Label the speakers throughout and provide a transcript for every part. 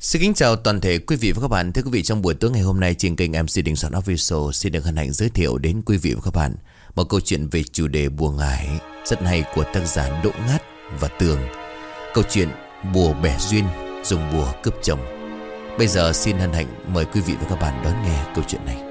Speaker 1: Xin kính chào toàn thể quý vị và các bạn. Thưa quý vị, trong buổi tối ngày hôm nay trên kênh MC Đình Soạn Official xin được hân hạnh giới thiệu đến quý vị và các bạn một câu chuyện về chủ đề bùa ngải rất hay của tác giả Đỗ Ngát và Tường. Câu chuyện bùa bẻ duyên dùng bùa cướp chồng. Bây giờ xin hân hạnh mời quý vị và các bạn đón nghe câu chuyện này.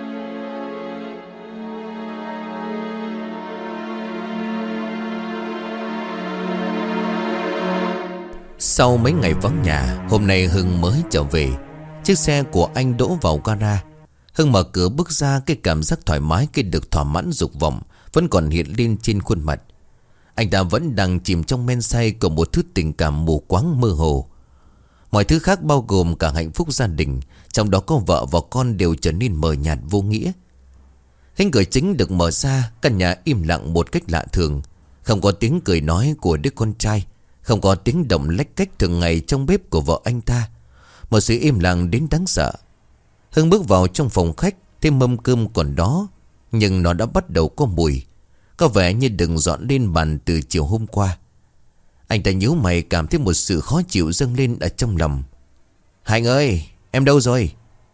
Speaker 1: Sau mấy ngày vắng nhà, hôm nay Hưng mới trở về. Chiếc xe của anh đỗ vào gara. Hưng mở cửa bước ra, cái cảm giác thoải mái, cái được thỏa mãn dục vọng vẫn còn hiện lên trên khuôn mặt. Anh ta vẫn đang chìm trong men say của một thứ tình cảm mù quáng mơ hồ. Mọi thứ khác bao gồm cả hạnh phúc gia đình, trong đó có vợ và con, đều trở nên mờ nhạt vô nghĩa. Cánh cửa chính được mở ra, căn nhà im lặng một cách lạ thường. Không có tiếng cười nói của đứa con trai, không có tiếng động lách cách thường ngày trong bếp của vợ anh ta. Một sự im lặng đến đáng sợ. Hưng bước vào trong phòng khách, thấy mâm cơm còn đó, nhưng nó đã bắt đầu có mùi, có vẻ như đừng dọn lên bàn từ chiều hôm qua. Anh ta nhíu mày, cảm thấy một sự khó chịu dâng lên ở trong lòng. Hạnh ơi, em đâu rồi?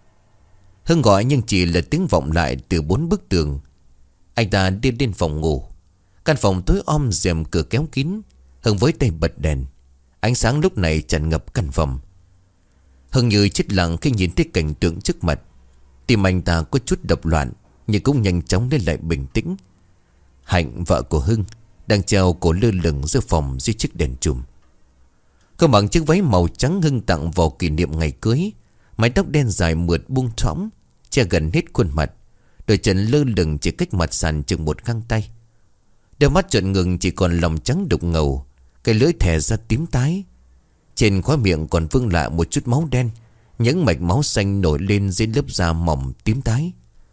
Speaker 1: Hưng gọi nhưng chỉ là tiếng vọng lại từ 4 bức tường. Anh ta đi lên phòng ngủ. Căn phòng tối om, rèm cửa kéo kín. Hưng với tay bật đèn. Ánh sáng lúc này tràn ngập căn phòng. Hưng như chết lặng khi nhìn thấy cảnh tượng trước mặt. Tim anh ta có chút đập loạn, nhưng cũng nhanh chóng lên lại bình tĩnh. Hạnh, vợ của Hưng, đang treo cổ lơ lửng giữa phòng dưới chiếc đèn chùm. Cô mặc chiếc váy màu trắng Hưng tặng vào kỷ niệm ngày cưới. Mái tóc đen dài mượt buông thõng, che gần hết khuôn mặt. Đôi chân lơ lửng chỉ cách mặt sàn chừng một găng tay. Đôi mắt trợn ngừng chỉ còn lòng trắng đục ngầu, cái lưỡi thè ra tím tái. Trên khóe miệng còn vương lại một chút máu đen, những mạch máu xanh nổi lên dưới lớp da mỏng tím tái.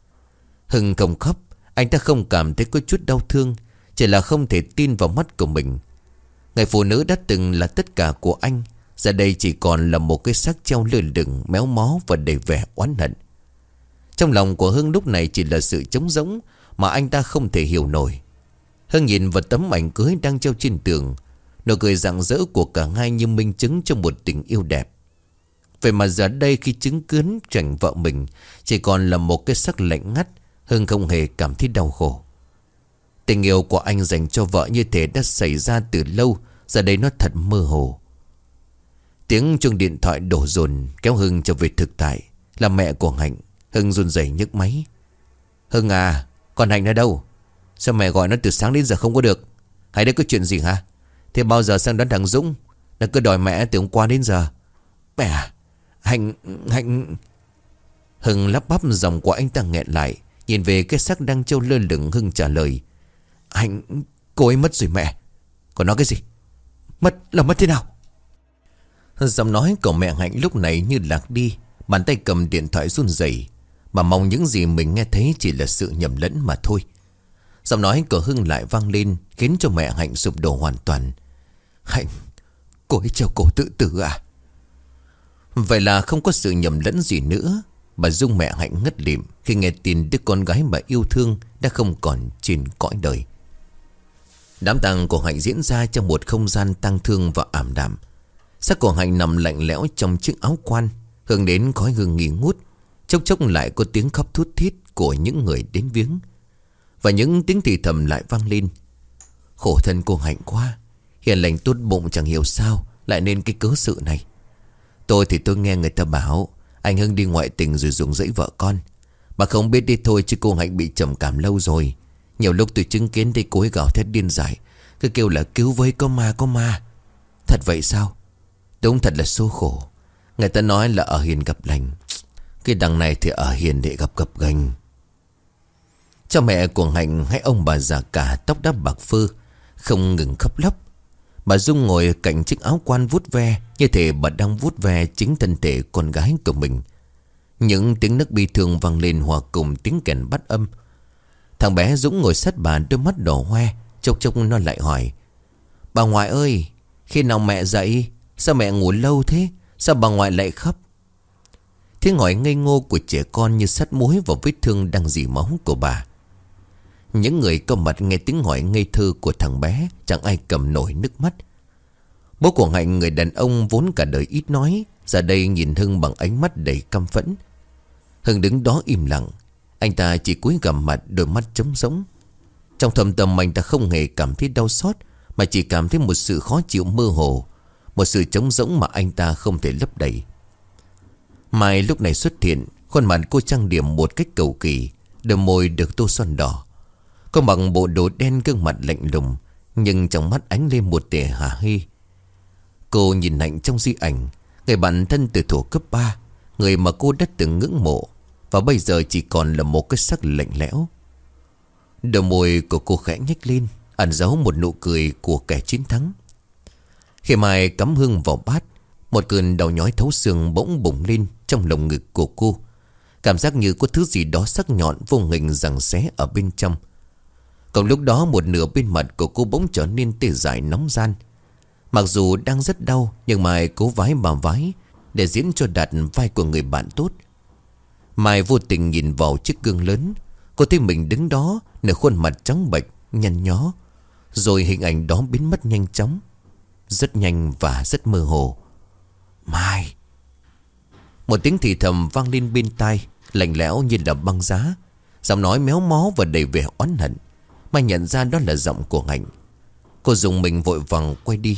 Speaker 1: Hưng không khóc, anh ta không cảm thấy có chút đau thương, chỉ là không thể tin vào mắt của mình. Người phụ nữ đã từng là tất cả của anh, giờ đây chỉ còn là một cái xác treo lơ lửng, méo mó và đầy vẻ oán hận. Trong lòng của Hưng lúc này chỉ là sự trống rỗng mà anh ta không thể hiểu nổi. Hưng nhìn vào tấm ảnh cưới đang treo trên tường, nụ cười rạng rỡ của cả hai như minh chứng cho một tình yêu đẹp. Vậy mà giờ đây khi chứng kiến cảnh vợ mình chỉ còn là một cái xác lạnh ngắt, Hưng không hề cảm thấy đau khổ. Tình yêu của anh dành cho vợ như thể đã xảy ra từ lâu, giờ đây nó thật mơ hồ. Tiếng chuông điện thoại đổ dồn kéo Hưng trở về thực tại. Là mẹ của Hạnh. Hưng run rẩy nhấc máy. Hưng à, con Hạnh ở đâu? Sao mẹ gọi nó từ sáng đến giờ không có được? Hay đây có chuyện gì hả? Thế bao giờ sang đón thằng Dũng? Nó cứ đòi mẹ từ hôm qua đến giờ. Mẹ à, Hạnh... Hưng lắp bắp, giọng của anh ta nghẹn lại. Nhìn về cái xác đang treo lơ lửng, Hưng trả lời. Hạnh, cô ấy mất rồi mẹ. Còn nói cái gì? Mất là mất thế nào? Giọng nói của mẹ Hạnh lúc này như lạc đi. Bàn tay cầm điện thoại run rẩy, mà mong những gì mình nghe thấy chỉ là sự nhầm lẫn mà thôi. Giọng nói của Hưng lại vang lên, khiến cho mẹ Hạnh sụp đổ hoàn toàn. Hạnh, cô ấy treo cổ tự tử à? Vậy là không có sự nhầm lẫn gì nữa. Bà Dung, mẹ Hạnh, ngất lịm khi nghe tin đứa con gái mà yêu thương đã không còn trên cõi đời. Đám tang của Hạnh diễn ra trong một không gian tang thương và ảm đạm. Xác của Hạnh nằm lạnh lẽo trong chiếc áo quan, hương đến khói hương nghi ngút. Chốc chốc lại có tiếng khóc thút thít của những người đến viếng, và những tiếng thì thầm lại vang lên. Khổ thân cô Hạnh quá, hiền lành tốt bụng chẳng hiểu sao lại nên cái cớ sự này. Tôi thì tôi nghe người ta bảo anh Hưng đi ngoại tình rồi dùng dẫy vợ con. Mà không biết đi thôi chứ cô Hạnh bị trầm cảm lâu rồi. Nhiều lúc tôi chứng kiến thấy cô ấy gào thét điên dại, cứ kêu là cứu với, có ma có ma. Thật vậy sao? Đúng thật là số khổ. Người ta nói là ở hiền gặp lành, cái đằng này thì ở hiền để gặp gập ghềnh. Cha mẹ của Hạnh hay ông bà già cả, tóc đắp bạc phơ, không ngừng khóc lóc. Bà Dung ngồi cạnh chiếc áo quan vuốt ve, như thể bà đang vuốt ve chính thân thể con gái của mình. Những tiếng nấc bi thương vang lên hòa cùng tiếng kèn bắt âm. Thằng bé Dũng ngồi sát bà, đôi mắt đỏ hoe. Chốc chốc nó lại hỏi. Bà ngoại ơi, khi nào mẹ dậy? Sao mẹ ngủ lâu thế? Sao bà ngoại lại khóc? Tiếng hỏi ngây ngô của trẻ con như sắt muối vào vết thương đang rỉ máu của bà. Những người có mặt nghe tiếng hỏi ngây thơ của thằng bé, chẳng ai cầm nổi nước mắt. Bố của Hạnh, người đàn ông vốn cả đời ít nói, Giờ đây nhìn Hưng bằng ánh mắt đầy căm phẫn. Hưng đứng đó im lặng. Anh ta chỉ cúi gằm mặt, đôi mắt trống rỗng. Trong thâm tâm anh ta không hề cảm thấy đau xót, mà chỉ cảm thấy một sự khó chịu mơ hồ, một sự trống rỗng mà anh ta không thể lấp đầy. Mai lúc này xuất hiện. Khuôn mặt cô trang điểm một cách cầu kỳ, đôi môi được tô son đỏ. Cô mặc bộ đồ đen, gương mặt lạnh lùng, nhưng trong mắt ánh lên một tia hả hê. Cô nhìn Hạnh trong di ảnh, người bạn thân từ thuở cấp 3, người mà cô đã từng ngưỡng mộ, và bây giờ chỉ còn là một cái sắc lạnh lẽo. Đôi môi của cô khẽ nhếch lên, ẩn giấu một nụ cười của kẻ chiến thắng. Khi Mai cắm hương vào bát, một cơn đau nhói thấu xương bỗng bùng lên trong lồng ngực của cô. Cảm giác như có thứ gì đó sắc nhọn vô hình giằng xé ở bên trong. Còn lúc đó một nửa bên mặt của cô bỗng trở nên tê dại nóng ran. Mặc dù đang rất đau, nhưng Mai cố vái bà vái để diễn cho đạt vai của người bạn tốt. Mai vô tình nhìn vào chiếc gương lớn. Cô thấy mình đứng đó, nửa khuôn mặt trắng bệch, nhăn nhó. Rồi hình ảnh đó biến mất nhanh chóng, rất nhanh và rất mơ hồ. Mai. Một tiếng thì thầm vang lên bên tai, lạnh lẽo như là băng giá. Giọng nói méo mó và đầy vẻ oán hận. Mai nhận ra đó là giọng của Hạnh. Cô dùng mình vội vàng quay đi.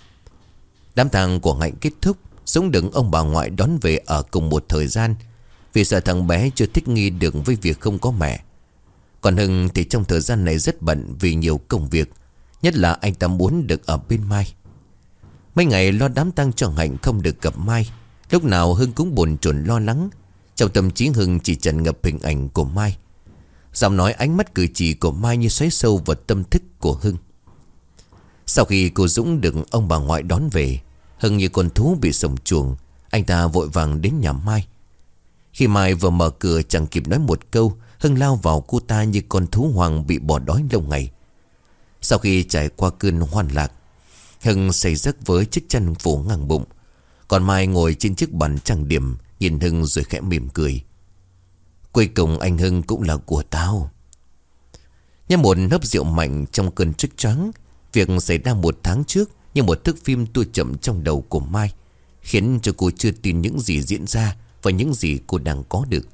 Speaker 1: Đám tang của Hạnh kết thúc. Dũng được ông bà ngoại đón về ở cùng một thời gian, vì sợ thằng bé chưa thích nghi được với việc không có mẹ. Còn Hưng thì trong thời gian này rất bận vì nhiều công việc, nhất là anh ta muốn được ở bên Mai. Mấy ngày lo đám tang cho Hạnh không được gặp Mai, lúc nào Hưng cũng bồn chồn lo lắng. Trong tâm trí Hưng chỉ tràn ngập hình ảnh của Mai. Giọng nói, ánh mắt, cử chỉ của Mai như xoáy sâu vào tâm thức của Hưng. Sau khi cô Dũng được ông bà ngoại đón về, Hưng như con thú bị sổng chuồng. Anh ta vội vàng đến nhà Mai. Khi Mai vừa mở cửa chẳng kịp nói một câu, Hưng lao vào cô ta như con thú hoang bị bỏ đói lâu ngày. Sau khi trải qua cơn hoan lạc, Hưng say giấc với chiếc chăn phủ ngang bụng. Còn Mai ngồi trên chiếc bàn trang điểm, nhìn Hưng rồi khẽ mỉm cười. Cuối cùng anh Hưng cũng là của tao. Nhấp một hớp rượu mạnh trong cơn trích choáng. Việc xảy ra 1 tháng trước như một thước phim tua chậm trong đầu của Mai, khiến cho cô chưa tin những gì diễn ra và những gì cô đang có được.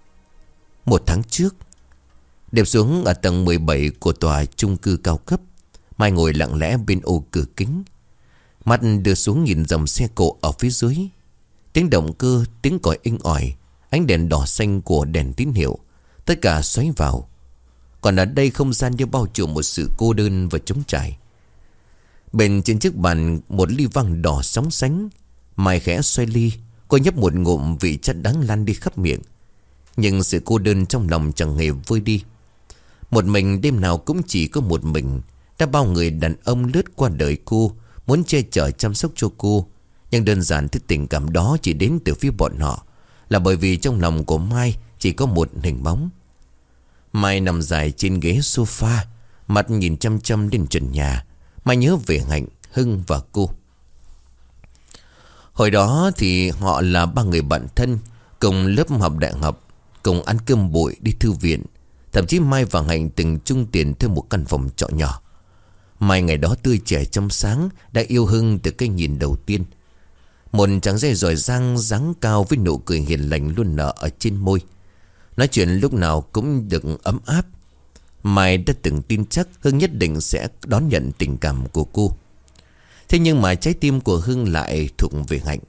Speaker 1: 1 tháng trước, đêm xuống ở tầng 17 của tòa chung cư cao cấp, Mai ngồi lặng lẽ bên ô cửa kính, mắt đưa xuống nhìn dòng xe cộ ở phía dưới. Tiếng động cơ, tiếng còi inh ỏi, ánh đèn đỏ xanh của đèn tín hiệu, tất cả xoáy vào. Còn ở đây không gian như bao trùm một sự cô đơn và trống trải. Bên trên chiếc bàn một ly vang đỏ sóng sánh. Mai khẽ xoay ly, cô nhấp một ngụm, vị chất đắng lan đi khắp miệng. Nhưng sự cô đơn trong lòng chẳng hề vơi đi. Một mình đêm nào cũng chỉ có một mình. Đã bao người đàn ông lướt qua đời cô, muốn che chở chăm sóc cho cô. Nhưng đơn giản thứ tình cảm đó chỉ đến từ phía bọn họ, là bởi vì trong lòng của Mai chỉ có một hình bóng. Mai nằm dài trên ghế sofa, mặt nhìn chăm chăm lên trần nhà. Mai nhớ về Hạnh, Hưng và cô. Hồi đó thì họ là 3 người bạn thân, cùng lớp học đại học, cùng ăn cơm bụi, đi thư viện. Thậm chí Mai và Hạnh từng chung tiền thuê một căn phòng trọ nhỏ. Mai ngày đó tươi trẻ trong sáng, đã yêu Hưng từ cái nhìn đầu tiên. Một chàng trai giỏi giang, dáng cao với nụ cười hiền lành luôn nở ở trên môi. Nói chuyện lúc nào cũng được ấm áp. Mai đã từng tin chắc Hưng nhất định sẽ đón nhận tình cảm của cô. Thế nhưng mà trái tim của Hưng lại thuộc về Hạnh.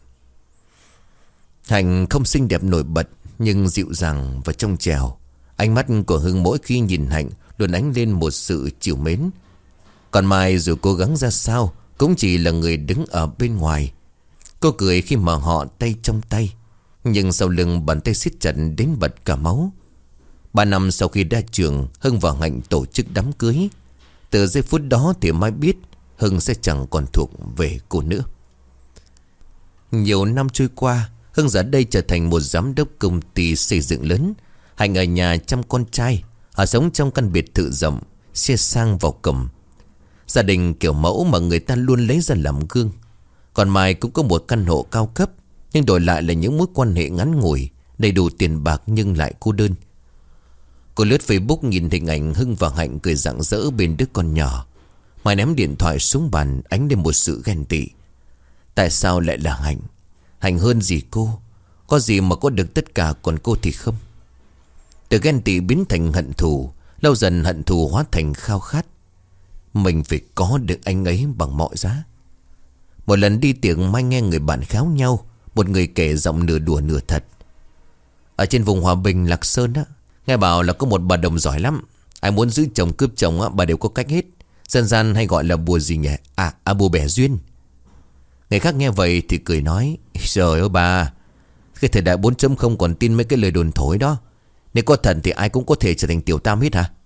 Speaker 1: Hạnh không xinh đẹp nổi bật, nhưng dịu dàng và trong trẻo. Ánh mắt của Hưng mỗi khi nhìn Hạnh luôn ánh lên một sự trìu mến. Còn Mai dù cố gắng ra sao cũng chỉ là người đứng ở bên ngoài. Cô cười khi mà họ tay trong tay, nhưng sau lưng bàn tay siết chặt đến bật cả máu. 3 năm sau khi ra trường, Hưng và Hạnh tổ chức đám cưới. Từ giây phút đó thì Mai biết Hưng sẽ chẳng còn thuộc về cô nữa. Nhiều năm trôi qua, Hưng giờ đây trở thành một giám đốc công ty xây dựng lớn. Hạnh ở nhà chăm con trai. Họ sống trong căn biệt thự rộng, xe sang vào cầm. Gia đình kiểu mẫu mà người ta luôn lấy ra làm gương. Còn Mai cũng có một căn hộ cao cấp, nhưng đổi lại là những mối quan hệ ngắn ngủi, đầy đủ tiền bạc nhưng lại cô đơn. Cô lướt Facebook nhìn hình ảnh Hưng và Hạnh cười rạng rỡ bên đứa con nhỏ. Mai ném điện thoại xuống bàn, ánh lên một sự ghen tị. Tại sao lại là Hạnh? Hành hơn gì cô? Có gì mà có được tất cả còn cô thì không? Từ ghen tị biến thành hận thù, lâu dần hận thù hóa thành khao khát. Mình phải có được anh ấy bằng mọi giá. Một lần đi tiệc Mai nghe người bạn kháo nhau. Một người kể giọng nửa đùa nửa thật: ở trên vùng Hòa Bình, Lạc Sơn á, nghe bảo là có một bà đồng giỏi lắm. Ai muốn giữ chồng cướp chồng á, bà đều có cách hết. Dân gian hay gọi là bùa gì nhỉ? Bùa bẻ duyên. Người khác nghe vậy thì cười nói: trời ơi bà, cái thời đại 4.0 còn tin mấy cái lời đồn thổi đó. Nếu có thật thì ai cũng có thể trở thành tiểu tam hết hả?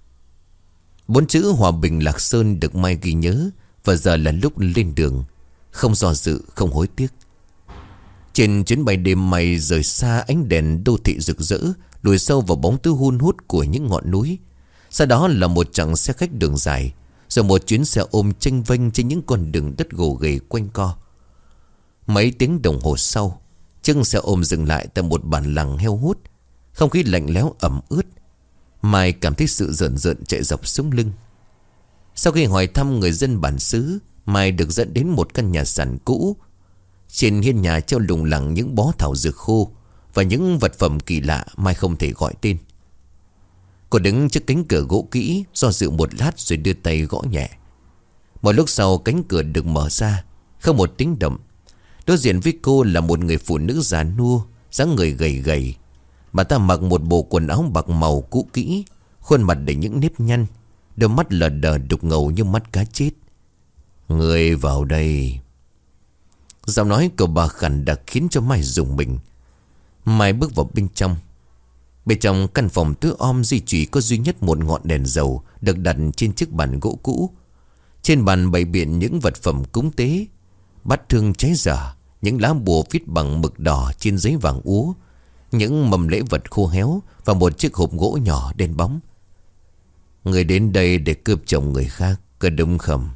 Speaker 1: 4 chữ Hòa Bình Lạc Sơn được Mai ghi nhớ. Và giờ là lúc lên đường, không do dự, không hối tiếc. Trên chuyến bay đêm Mai rời xa ánh đèn đô thị rực rỡ, lùi sâu vào bóng tối hun hút của những ngọn núi. Sau đó là một chặng xe khách đường dài, rồi một chuyến xe ôm chênh vênh trên những con đường đất gồ ghề quanh co. Mấy tiếng đồng hồ sau, chiếc xe ôm dừng lại tại một bản làng heo hút. Không khí lạnh lẽo ẩm ướt. Mai cảm thấy sự rợn rợn chạy dọc sống lưng. Sau khi hỏi thăm người dân bản xứ, Mai được dẫn đến một căn nhà sàn cũ. Trên hiên nhà treo lủng lẳng những bó thảo dược khô và những vật phẩm kỳ lạ Mai không thể gọi tên. Cô đứng trước cánh cửa gỗ kỹ, do dự một lát rồi đưa tay gõ nhẹ. Một lúc sau cánh cửa được mở ra, không một tiếng động. Đối diện với cô là một người phụ nữ già nua, dáng người gầy gầy. Bà ta mặc một bộ quần áo bạc màu cũ kỹ, khuôn mặt đầy những nếp nhăn, đôi mắt lờ đờ đục ngầu như mắt cá chết. Người vào đây. Giọng nói của bà khản đặc khiến cho Mai rùng mình. Mai bước vào bên trong. Bên trong căn phòng tối om duy trì có duy nhất một ngọn đèn dầu được đặt trên chiếc bàn gỗ cũ. Trên bàn bày biện những vật phẩm cúng tế, bát hương cháy dở, những lá bùa viết bằng mực đỏ trên giấy vàng úa, những mầm lễ vật khô héo và một chiếc hộp gỗ nhỏ đen bóng. Người đến đây để cướp chồng người khác, có đúng không?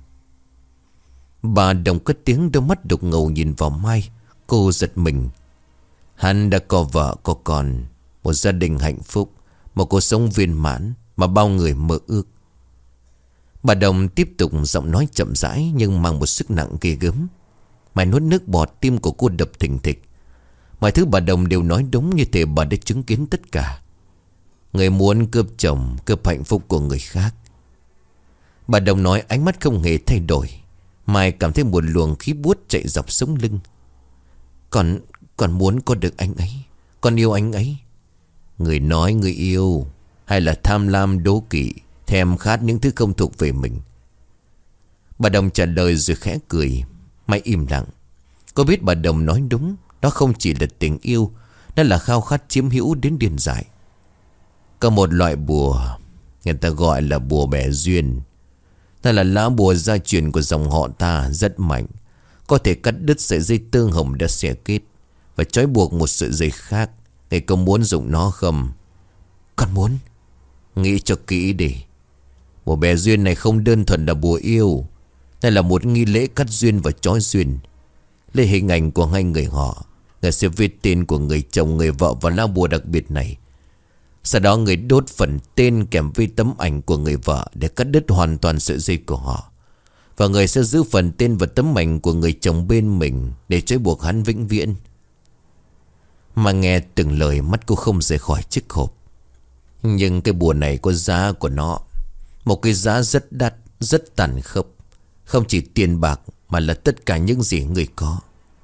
Speaker 1: Bà đồng cất tiếng, đôi mắt đục ngầu nhìn vào Mai. Cô giật mình. Hắn đã có vợ có con, một gia đình hạnh phúc, một cuộc sống viên mãn mà bao người mơ ước. Bà Đồng tiếp tục, giọng nói chậm rãi nhưng mang một sức nặng ghê gớm. Mai nuốt nước bọt, tim của cô đập thình thịch. Mọi thứ bà Đồng đều nói đúng, như thể bà đã chứng kiến tất cả. Người muốn cướp chồng, cướp hạnh phúc của người khác. Bà Đồng nói ánh mắt không hề thay đổi. Mai cảm thấy một luồng khí buốt chạy dọc sống lưng. Con muốn có được anh ấy, con yêu anh ấy. Người nói người yêu, hay là tham lam đố kỵ, thèm khát những thứ không thuộc về mình? Bà Đồng trả lời rồi khẽ cười. Mai im lặng. Cô biết bà Đồng nói đúng. Đó không chỉ là tình yêu, đó là khao khát chiếm hữu đến điên dại. Có một loại bùa, người ta gọi là bùa bẻ duyên. Đó là lá bùa gia truyền của dòng họ ta, rất mạnh, có thể cắt đứt sợi dây tương hồng đã xẻ kết và trói buộc một sợi dây khác. Người có muốn dùng nó không? Con muốn. Nghĩ cho kỹ đi. Bùa bẻ duyên này không đơn thuần là bùa yêu. Đây là một nghi lễ cắt duyên và trói duyên. Lấy hình ảnh của hai người họ, người sẽ viết tên của người chồng người vợ vào lá bùa đặc biệt này. Sau đó người đốt phần tên kèm với tấm ảnh của người vợ để cắt đứt hoàn toàn sợi dây của họ. Và người sẽ giữ phần tên và tấm ảnh của người chồng bên mình để trói buộc hắn vĩnh viễn. Mà nghe từng lời, mắt cô không rời khỏi chiếc hộp. Nhưng cái bùa này có giá của nó. Một cái giá rất đắt, rất tàn khốc. Không chỉ tiền bạc mà là tất cả những gì người có.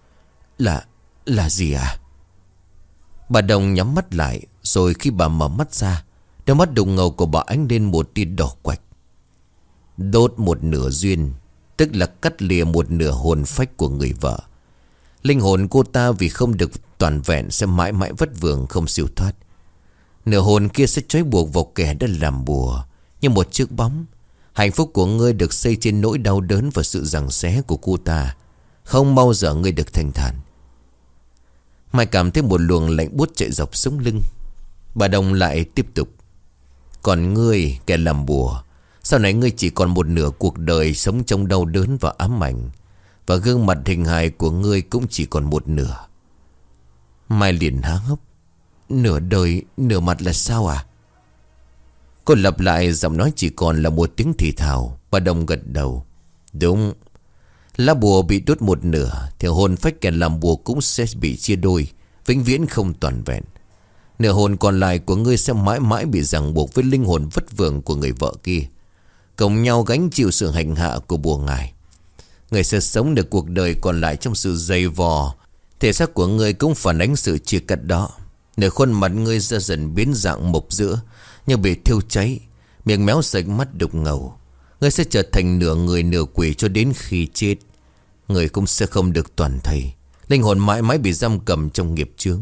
Speaker 1: Là gì à? Bà Đồng nhắm mắt lại. Rồi khi bà mở mắt ra, đôi mắt đục ngầu của bà ánh lên một tia đỏ quạch. Đốt một nửa duyên, tức là cắt lìa một nửa hồn phách của người vợ. Linh hồn cô ta vì không được toàn vẹn sẽ mãi mãi vất vưởng không siêu thoát. Nửa hồn kia sẽ trói buộc vào kẻ đã làm bùa như một chiếc bóng. Hạnh phúc của ngươi được xây trên nỗi đau đớn và sự giằng xé của cô ta. Không bao giờ ngươi được thanh thản. Mai cảm thấy một luồng lạnh buốt chạy dọc sống lưng. Bà Đồng lại tiếp tục. Còn ngươi, kẻ làm bùa, sau này ngươi chỉ còn một nửa cuộc đời sống trong đau đớn và ám ảnh. Và gương mặt hình hài của ngươi cũng chỉ còn một nửa. Mai liền há hốc. Nửa đời, nửa mặt là sao à? Cô lặp lại, giọng nói chỉ còn là một tiếng thì thào. Bà Đồng gật đầu. Đúng, Lá bùa bị đốt một nửa thì hồn phách kẻ làm bùa cũng sẽ bị chia đôi, vĩnh viễn không toàn vẹn. Nửa hồn còn lại của ngươi sẽ mãi mãi bị ràng buộc với linh hồn vất vưởng của người vợ kia, cùng nhau gánh chịu sự hành hạ của bùa ngài. Người sẽ sống được cuộc đời còn lại trong sự dày vò. Thể xác của người cũng phản ánh sự chia cắt đó. Nửa khuôn mặt ngươi sẽ dần biến dạng mộc giữa, như bị thiêu cháy, miệng méo sạch, mắt đục ngầu. Ngươi sẽ trở thành nửa người nửa quỷ cho đến khi chết. Người cũng sẽ không được toàn thây, linh hồn mãi mãi bị giam cầm trong nghiệp chướng.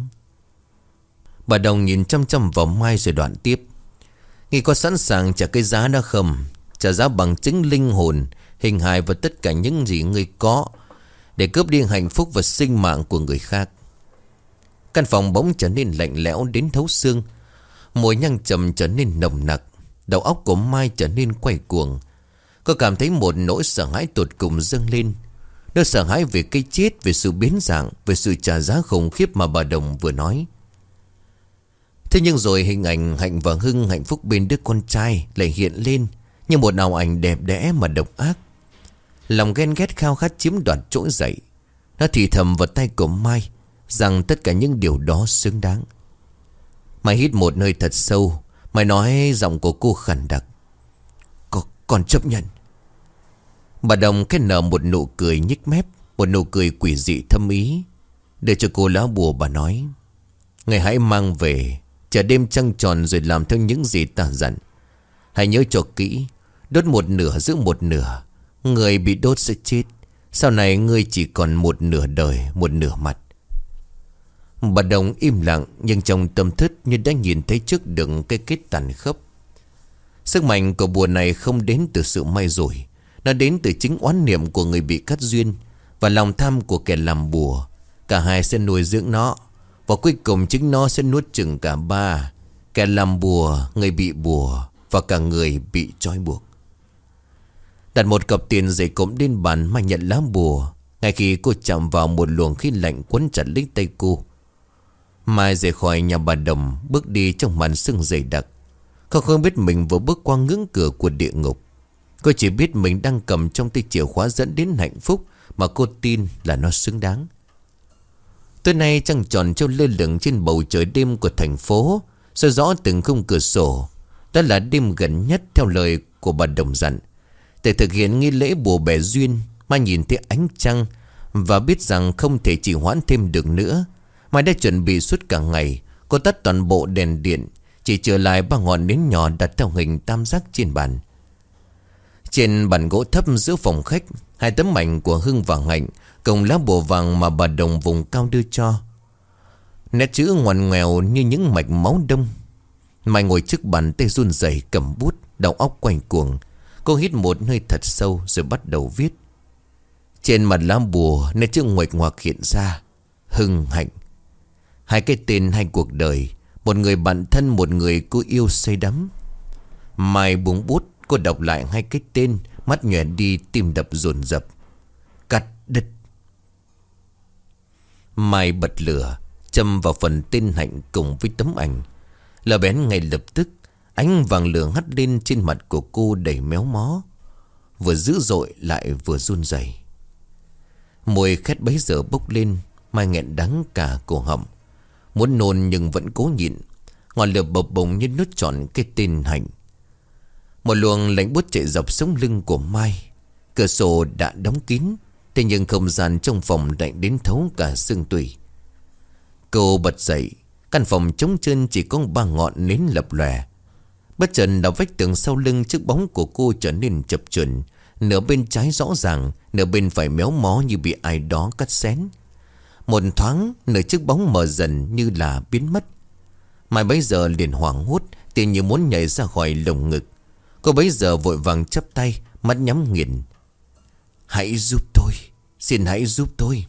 Speaker 1: Bà Đồng nhìn chăm chăm vào Mai rồi đoạn tiếp. Ngươi có sẵn sàng trả cái giá đó không? Trả giá bằng chính linh hồn, hình hài và tất cả những gì ngươi có, để cướp đi hạnh phúc và sinh mạng của người khác. Căn phòng bỗng trở nên lạnh lẽo đến thấu xương. Mùi nhang trầm trở nên nồng nặc. Đầu óc của Mai trở nên quay cuồng. Cô cảm thấy một nỗi sợ hãi tột cùng dâng lên. Nỗi sợ hãi về cái chết, về sự biến dạng, về sự trả giá khủng khiếp mà bà Đồng vừa nói. Thế nhưng rồi hình ảnh Hạnh và Hưng hạnh phúc bên đứa con trai lại hiện lên như một ảo ảnh đẹp đẽ mà độc ác. Lòng ghen ghét khao khát chiếm đoạt trỗi dậy. Nó thì thầm vào tay của Mai rằng tất cả những điều đó xứng đáng. Mai hít một hơi thật sâu. Mai nói giọng của cô khàn đặc: Con chấp nhận. Bà Đồng khẽ nở một nụ cười nhếch mép, một nụ cười quỷ dị thâm ý. Để cho cô lá bùa, bà nói: Ngày hãy mang về, chờ đêm trăng tròn rồi làm theo những gì ta dặn. Hãy nhớ cho kỹ, đốt một nửa giữ một nửa. Người bị đốt sẽ chết. Sau này ngươi chỉ còn một nửa đời, một nửa mặt. Bà Đồng im lặng, nhưng trong tâm thức như đã nhìn thấy trước được cái kết tàn khốc. Sức mạnh của bùa này không đến từ sự may rủi. Nó đến từ chính oán niệm của người bị cắt duyên và lòng tham của kẻ làm bùa. Cả hai sẽ nuôi dưỡng nó, và cuối cùng chính nó sẽ nuốt chửng cả ba: kẻ làm bùa, người bị bùa, và cả người bị trói buộc. Đặt một cặp tiền dày cộm lên bàn, Mai nhận lá bùa. Ngay khi cô chạm vào, một luồng khí lạnh quấn chặt lấy tay cô. Mai rời khỏi nhà bà Đồng, bước đi trong màn sương dày đặc. Cô không biết mình vừa bước qua ngưỡng cửa của địa ngục. Cô chỉ biết mình đang cầm trong tay chìa khóa dẫn đến hạnh phúc mà cô tin là nó xứng đáng. Tối nay trăng tròn treo lơ lửng trên bầu trời đêm của thành phố, soi rõ từng khung cửa sổ. Đó là đêm gần nhất theo lời của bà Đồng dặn. Để thực hiện nghi lễ bùa bẻ duyên, Mai nhìn thấy ánh trăng và biết rằng không thể trì hoãn thêm được nữa. Mai đã chuẩn bị suốt cả ngày. Cô tắt toàn bộ đèn điện, chỉ trở lại 3 ngọn nến nhỏ đặt theo hình tam giác trên bàn. Trên bàn gỗ thấp giữa phòng khách, 2 tấm ảnh của Hưng và Hạnh cùng lá bùa vàng mà bà Đồng vùng cao đưa cho. Nét chữ ngoằn ngoèo như những mạch máu đông. Mai ngồi trước bàn, tay run rẩy cầm bút, đầu óc quay cuồng. Cô hít một hơi thật sâu rồi bắt đầu viết. Trên mặt lá bùa, nét chữ nguệch ngoạc hiện ra: Hưng, Hạnh. 2 cái tên, 2 cuộc đời. Một người bạn thân, một người cô yêu say đắm. Mai buông bút, cô đọc lại 2 cái tên, mắt nhòe đi, tim đập dồn dập. Cắt đứt. Mai bật lửa, châm vào phần tên Hạnh cùng với tấm ảnh. Lửa bén ngay lập tức. Ánh vàng lửa hắt lên trên mặt của cô đầy méo mó, vừa dữ dội lại vừa run rẩy. Mùi khét bấy giờ bốc lên. Mai nghẹn đắng cả cổ họng, muốn nôn nhưng vẫn cố nhịn. Ngọn lửa bập bùng như nuốt trọn cái tên Hạnh. Một luồng lạnh buốt chạy dọc sống lưng của Mai. Cửa sổ đã đóng kín, thế nhưng không gian trong phòng lạnh đến thấu cả xương tủy. Cô bật dậy. Căn phòng trống trơn, chỉ có 3 ngọn nến lập lòe. Bất chợt đầu vách tường sau lưng, chiếc bóng của cô trở nên chập chờn. Nửa bên trái rõ ràng, nửa bên phải méo mó như bị ai đó cắt xén. Một thoáng, nửa chiếc bóng mờ dần như là biến mất. Mai bấy giờ liền hoảng hốt, tiền như muốn nhảy ra khỏi lồng ngực. Cô bấy giờ vội vàng chắp tay, mắt nhắm nghiền. Hãy giúp tôi, xin hãy giúp tôi.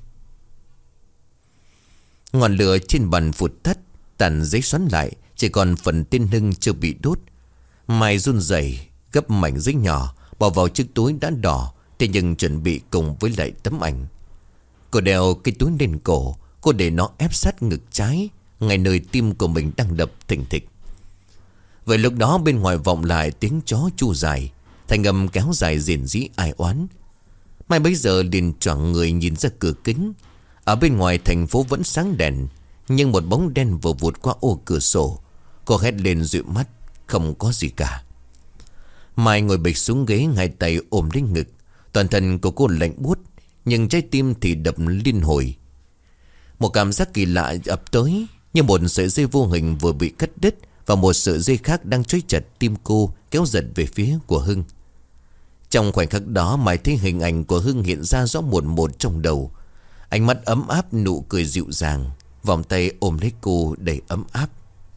Speaker 1: Ngọn lửa trên bàn vụt tắt, tàn giấy xoắn lại, chỉ còn phần tên Hưng chưa bị đốt. Mai run rẩy gấp mảnh giấy nhỏ, bỏ vào chiếc túi đã đỏ, thế nhưng chuẩn bị cùng với lại tấm ảnh. Cô đeo cái túi lên cổ, cô để nó ép sát ngực trái, ngay nơi tim của mình đang đập thình thịch. Vậy lúc đó bên ngoài vọng lại tiếng chó chu dài, thành âm kéo dài rền rĩ ai oán. Mai bấy giờ liền choàng người nhìn ra cửa kính. Ở bên ngoài thành phố vẫn sáng đèn, nhưng một bóng đen vừa vụt qua ô cửa sổ. Cô hét lên dụi mắt. Không có gì cả. Mai ngồi bịch xuống ghế, hai tay ôm lấy ngực. Toàn thân của cô lạnh buốt, nhưng trái tim thì đập liên hồi. Một cảm giác kỳ lạ ập tới, như một sợi dây vô hình vừa bị cắt đứt, và một sợi dây khác đang trói chặt tim cô, kéo giật về phía của Hưng. Trong khoảnh khắc đó, Mai thấy hình ảnh của Hưng hiện ra rõ một trong đầu. Ánh mắt ấm áp, nụ cười dịu dàng, vòng tay ôm lấy cô đầy ấm áp.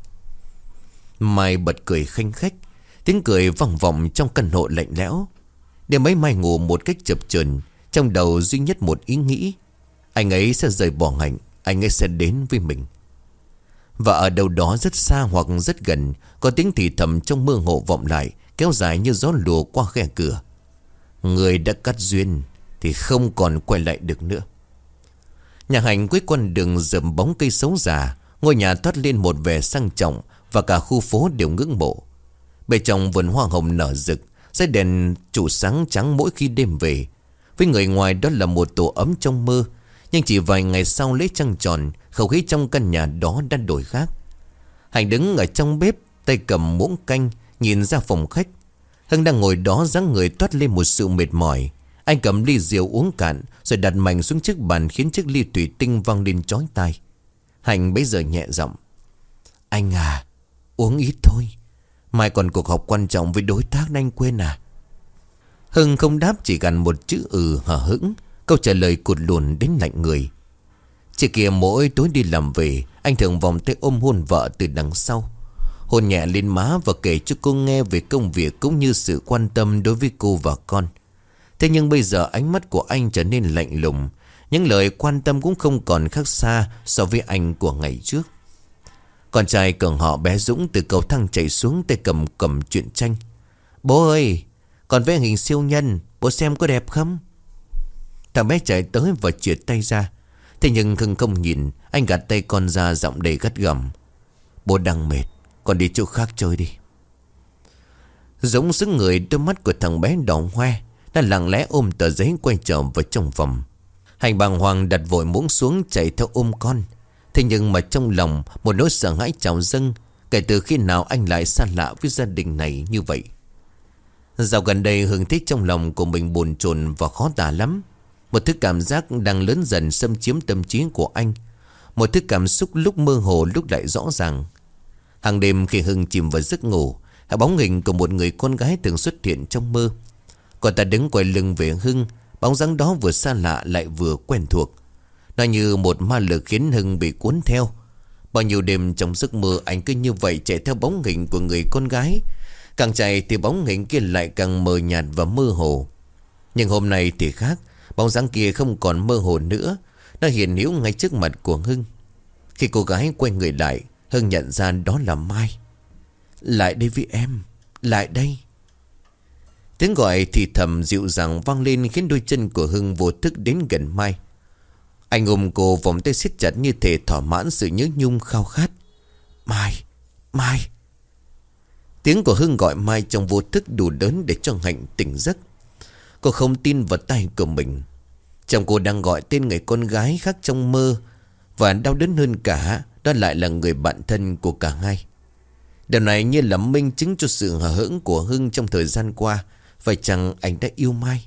Speaker 1: Mai bật cười khanh khách. Tiếng cười vang vọng trong căn hộ lạnh lẽo. Đêm ấy Mai ngủ một cách chập chờn, trong đầu duy nhất một ý nghĩ: anh ấy sẽ rời bỏ Hạnh, anh ấy sẽ đến với mình. Và ở đâu đó rất xa hoặc rất gần, có tiếng thì thầm trong mơ hồ vọng lại, kéo dài như gió lùa qua khe cửa: người đã cắt duyên thì không còn quay lại được nữa. Nhà Hạnh cuối con đường rậm bóng cây xấu già, ngôi nhà toát lên một vẻ sang trọng, và cả khu phố đều ngưỡng mộ. Bên trong vườn hoa hồng nở rực, dây đèn trụ sáng trắng mỗi khi đêm về. Với người ngoài đó là một tổ ấm trong mơ, nhưng chỉ vài ngày sau lễ trăng tròn, không khí trong căn nhà đó đã đổi khác. Hạnh đứng ở trong bếp, tay cầm muỗng canh, nhìn ra phòng khách. Hưng đang ngồi đó, dáng người toát lên một sự mệt mỏi. Anh cầm ly rượu uống cạn, rồi đặt mạnh xuống chiếc bàn, khiến chiếc ly thủy tinh vang lên chói tai. Hạnh bấy giờ nhẹ giọng: anh à, uống ít thôi, mai còn cuộc họp quan trọng với đối tác nên anh quên à? Hưng không đáp, chỉ gằn một chữ hờ hững. Câu trả lời cụt lùn đến lạnh người. Chị kia mỗi tối đi làm về, anh thường vòng tay ôm hôn vợ từ đằng sau, hôn nhẹ lên má và kể cho cô nghe về công việc cũng như sự quan tâm đối với cô và con. Thế nhưng bây giờ ánh mắt của anh trở nên lạnh lùng, những lời quan tâm cũng không còn khác xa so với anh của ngày trước. Con trai cường họ bé Dũng từ cầu thang chạy xuống, tay cầm truyện tranh. Bố ơi, con vẽ hình siêu nhân, bố xem có đẹp không? Thằng bé chạy tới và chìa tay ra. Thế nhưng Hưng không nhìn, anh gạt tay con ra, giọng đầy gắt gỏng: bố đang mệt, con đi chỗ khác chơi đi. Dũng sững người, đôi mắt của thằng bé đỏ hoe. Nó lặng lẽ ôm tờ giấy quay trở vào trong phòng. Hành bàng hoàng đặt vội muỗng xuống, chạy theo ôm con. Thế nhưng mà trong lòng một nỗi sợ hãi trào dâng. Kể từ khi nào anh lại xa lạ với gia đình này như vậy? Dạo gần đây Hưng thấy trong lòng của mình bồn chồn và khó tả lắm. Một thứ cảm giác đang lớn dần xâm chiếm tâm trí của anh. Một thứ cảm xúc lúc mơ hồ lúc lại rõ ràng. Hàng đêm khi Hưng chìm vào giấc ngủ, bóng hình của một người con gái thường xuất hiện trong mơ. Cô ta đứng quay lưng về Hưng. Bóng dáng đó vừa xa lạ lại vừa quen thuộc. Nó như một ma lực khiến Hưng bị cuốn theo. Bao nhiêu đêm trong giấc mơ, anh cứ như vậy chạy theo bóng hình của người con gái. Càng chạy thì bóng hình kia lại càng mờ nhạt và mơ hồ. Nhưng hôm nay thì khác. Bóng dáng kia không còn mơ hồ nữa. Nó hiện hữu ngay trước mặt của Hưng. Khi cô gái quay người lại, Hưng nhận ra đó là Mai. Lại đây với em, lại đây. Tiếng gọi thì thầm dịu dàng vang lên, khiến đôi chân của Hưng vô thức đến gần Mai. Anh ôm cô, vòng tay siết chặt như thể thỏa mãn sự nhớ nhung khao khát. Mai, Mai. Tiếng của Hưng gọi Mai trong vô thức đủ lớn để cho Hạnh tỉnh giấc. Cô không tin vào tai của mình. Chồng cô đang gọi tên người con gái khác trong mơ. Và đau đớn hơn cả, đó lại là người bạn thân của cả hai. Điều này như là minh chứng cho sự hờ hững của Hưng trong thời gian qua. Phải chăng anh đã yêu Mai?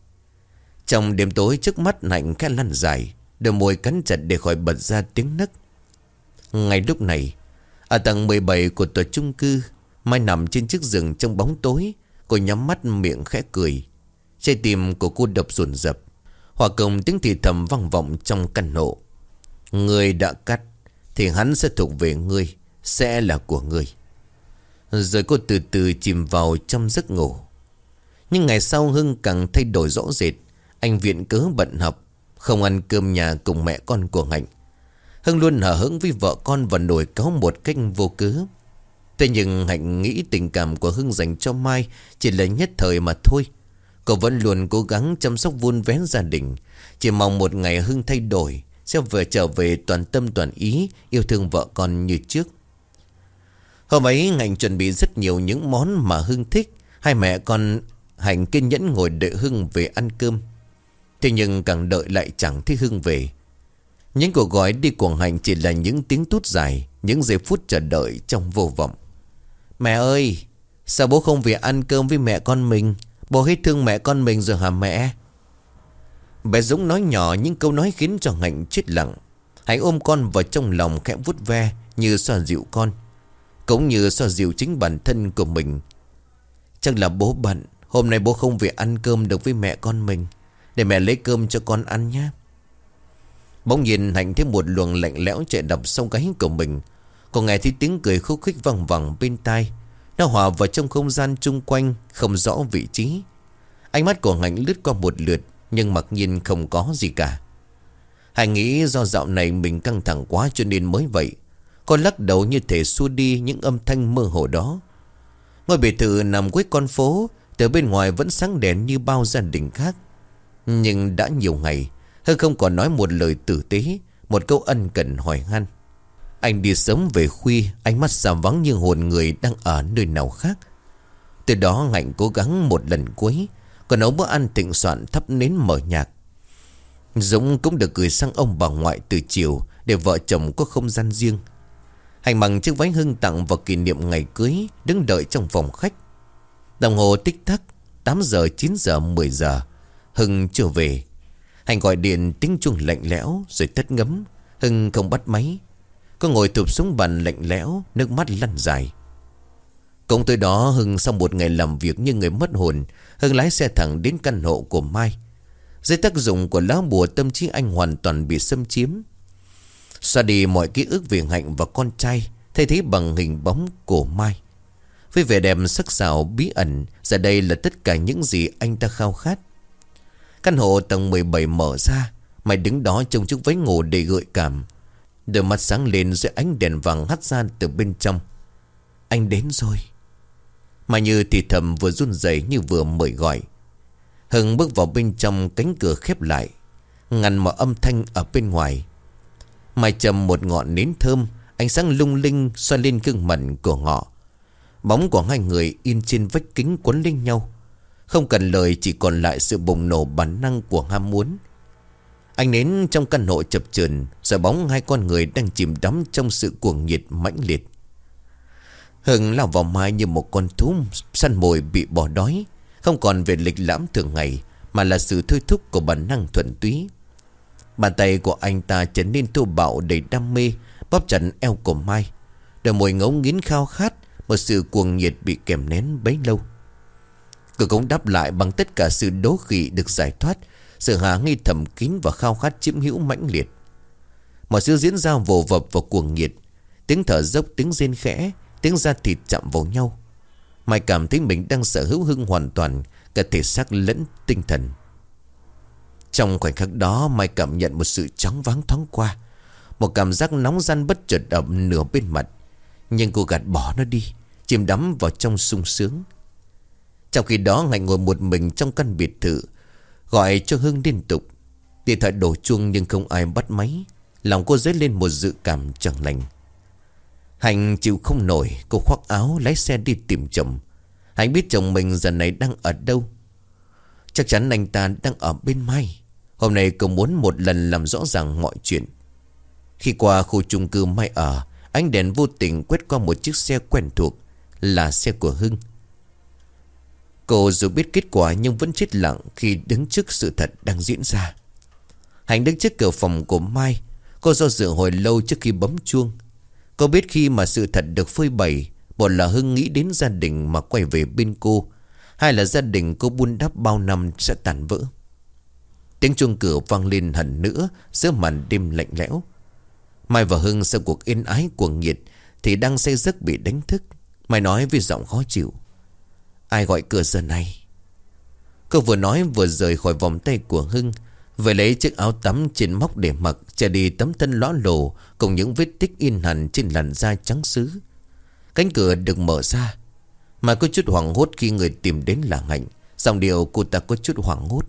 Speaker 1: Trong đêm tối trước mắt Hạnh khẽ lăn dài, đôi môi cắn chặt để khỏi bật ra tiếng nấc. Ngay lúc này, ở tầng 17 của tòa chung cư, Mai nằm trên chiếc giường trong bóng tối. Cô nhắm mắt miệng khẽ cười. Trái tim của cô đập dồn dập. Hòa cùng tiếng thì thầm vang vọng trong căn hộ. Người đã cắt thì hắn sẽ thuộc về ngươi, sẽ là của ngươi. Rồi cô từ từ chìm vào trong giấc ngủ. Nhưng ngày sau Hưng càng thay đổi rõ rệt. Anh viện cớ bận học, không ăn cơm nhà cùng mẹ con của Hạnh. Hưng luôn hờ hững với vợ con và nổi cáu một cách vô cớ. Thế nhưng Hạnh nghĩ tình cảm của Hưng dành cho Mai chỉ là nhất thời mà thôi. Cô vẫn luôn cố gắng chăm sóc vun vén gia đình, chỉ mong một ngày Hưng thay đổi, sẽ trở về toàn tâm toàn ý, yêu thương vợ con như trước. Hôm ấy Hạnh chuẩn bị rất nhiều những món mà Hưng thích. Hai mẹ con Hạnh kiên nhẫn ngồi đợi Hưng về ăn cơm. Thế nhưng càng đợi lại chẳng thấy Hưng về. Những cuộc gọi đi của Hạnh chỉ là những tiếng tút dài, những giây phút chờ đợi trong vô vọng. Mẹ ơi, sao bố không về ăn cơm với mẹ con mình? Bố hết thương mẹ con mình rồi hả mẹ? Bé Dũng nói nhỏ những câu nói khiến cho Hạnh chết lặng. Hạnh ôm con vào trong lòng khẽ vuốt ve như xoa dịu con, cũng như xoa dịu chính bản thân của mình. Chắc là bố bận, hôm nay bố không về ăn cơm được với mẹ con mình. Để mẹ lấy cơm cho con ăn nhé. Bỗng nhìn Hạnh thấy một luồng lạnh lẽo chạy đập sau gáy của mình. Cô nghe thấy tiếng cười khúc khích vang vẳng bên tai. Nó hòa vào trong không gian chung quanh, không rõ vị trí. Ánh mắt của Hạnh lướt qua một lượt, nhưng mặc nhiên không có gì cả. Hạnh nghĩ do dạo này mình căng thẳng quá cho nên mới vậy. Cô lắc đầu như thể xua đi những âm thanh mơ hồ đó. Ngôi biệt thự nằm cuối con phố, từ bên ngoài vẫn sáng đèn như bao gia đình khác. Nhưng đã nhiều ngày Hưng không còn nói một lời tử tế, một câu ân cần hỏi han. Anh đi sớm về khuya, ánh mắt xa vắng như hồn người đang ở nơi nào khác. Từ đó Hạnh cố gắng một lần cuối, còn nấu bữa ăn thịnh soạn thắp nến mở nhạc. Dũng cũng được gửi sang ông bà ngoại từ chiều, để vợ chồng có không gian riêng. Hạnh mặc chiếc váy Hưng tặng vào kỷ niệm ngày cưới, đứng đợi trong phòng khách. Đồng hồ tích tắc, 8 giờ, 9 giờ, 10 giờ, Hưng chưa về. Hạnh gọi điện, tiếng chuông lạnh lẽo rồi tắt ngấm. Hưng không bắt máy. Cô ngồi thụp xuống bàn lạnh lẽo, nước mắt lăn dài. Cũng tới đó Hưng sau một ngày làm việc như người mất hồn, Hưng lái xe thẳng đến căn hộ của Mai. Dưới tác dụng của lá bùa, tâm trí anh hoàn toàn bị xâm chiếm. Xóa đi mọi ký ức về Hạnh và con trai, thay thế bằng hình bóng của Mai. Với vẻ đẹp sắc sảo bí ẩn, giờ đây là tất cả những gì anh ta khao khát. Căn hộ tầng 17 mở ra. Mai đứng đó trong chiếc váy ngủ đầy gợi cảm, đôi mắt sáng lên dưới ánh đèn vàng hắt ra từ bên trong. Anh đến rồi. Mai như thì thầm, vừa run rẩy như vừa mời gọi. Hưng bước vào bên trong, cánh cửa khép lại, ngăn mọi âm thanh ở bên ngoài. Mai châm một ngọn nến thơm, ánh sáng lung linh xoay lên gương mặt của họ. Bóng của hai người in trên vách kính quấn lên nhau. Không cần lời, chỉ còn lại sự bùng nổ bản năng của ham muốn. Ánh nến trong căn hộ chập chờn, rồi bóng hai con người đang chìm đắm trong sự cuồng nhiệt mãnh liệt. Hưng lao vào Mai như một con thú săn mồi bị bỏ đói, không còn về lịch lãm thường ngày, mà là sự thôi thúc của bản năng thuần túy. Bàn tay của anh ta trở nên thô bạo đầy đam mê, bóp chặt eo của Mai. Đôi môi ngấu nghiến khao khát, một sự cuồng nhiệt bị kìm nén bấy lâu. Cô cũng đáp lại bằng tất cả sự đố kỵ được giải thoát, sự hà nghi thầm kín và khao khát chiếm hữu mãnh liệt. Mọi sự diễn ra vồ vập và cuồng nhiệt, tiếng thở dốc, tiếng rên khẽ, tiếng da thịt chạm vào nhau. Mai cảm thấy mình đang sở hữu Hưng hoàn toàn, cả thể xác lẫn tinh thần. Trong khoảnh khắc đó, Mai cảm nhận một sự chóng váng thoáng qua, một cảm giác nóng ran bất chợt ập nửa bên mặt. Nhưng cô gạt bỏ nó đi, chìm đắm vào trong sung sướng. Trong khi đó Hạnh ngồi một mình trong căn biệt thự, gọi cho Hưng liên tục. Điện thoại đổ chuông nhưng không ai bắt máy. Lòng cô dấy lên một dự cảm chẳng lành. Hạnh chịu không nổi, cô khoác áo lái xe đi tìm chồng. Hạnh biết chồng mình giờ này đang ở đâu. Chắc chắn anh ta đang ở bên Mai. Hôm nay cô muốn một lần làm rõ ràng mọi chuyện. Khi qua khu chung cư Mai ở, ánh đèn vô tình quét qua một chiếc xe quen thuộc, là xe của Hưng. Cô dù biết kết quả nhưng vẫn chết lặng khi đứng trước sự thật đang diễn ra. Hạnh đứng trước cửa phòng của Mai. Cô do dự hồi lâu trước khi bấm chuông. Cô biết khi mà sự thật được phơi bày, một là Hưng nghĩ đến gia đình mà quay về bên cô, hai là gia đình cô vun đắp bao năm sẽ tàn vỡ. Tiếng chuông cửa vang lên lần nữa giữa màn đêm lạnh lẽo. Mai và Hưng sau cuộc êm ái cuồng nhiệt thì đang say giấc bị đánh thức. Mai nói với giọng khó chịu: Ai gọi cửa giờ này? Cô vừa nói vừa rời khỏi vòng tay của Hưng, về lấy chiếc áo tắm trên móc để mặc, che đi tấm thân lõa lồ cùng những vết tích in hẳn trên làn da trắng sứ. Cánh cửa được mở ra. Mà có chút hoảng hốt khi người tìm đến là Hạnh. Giọng điệu cô ta có chút hoảng hốt: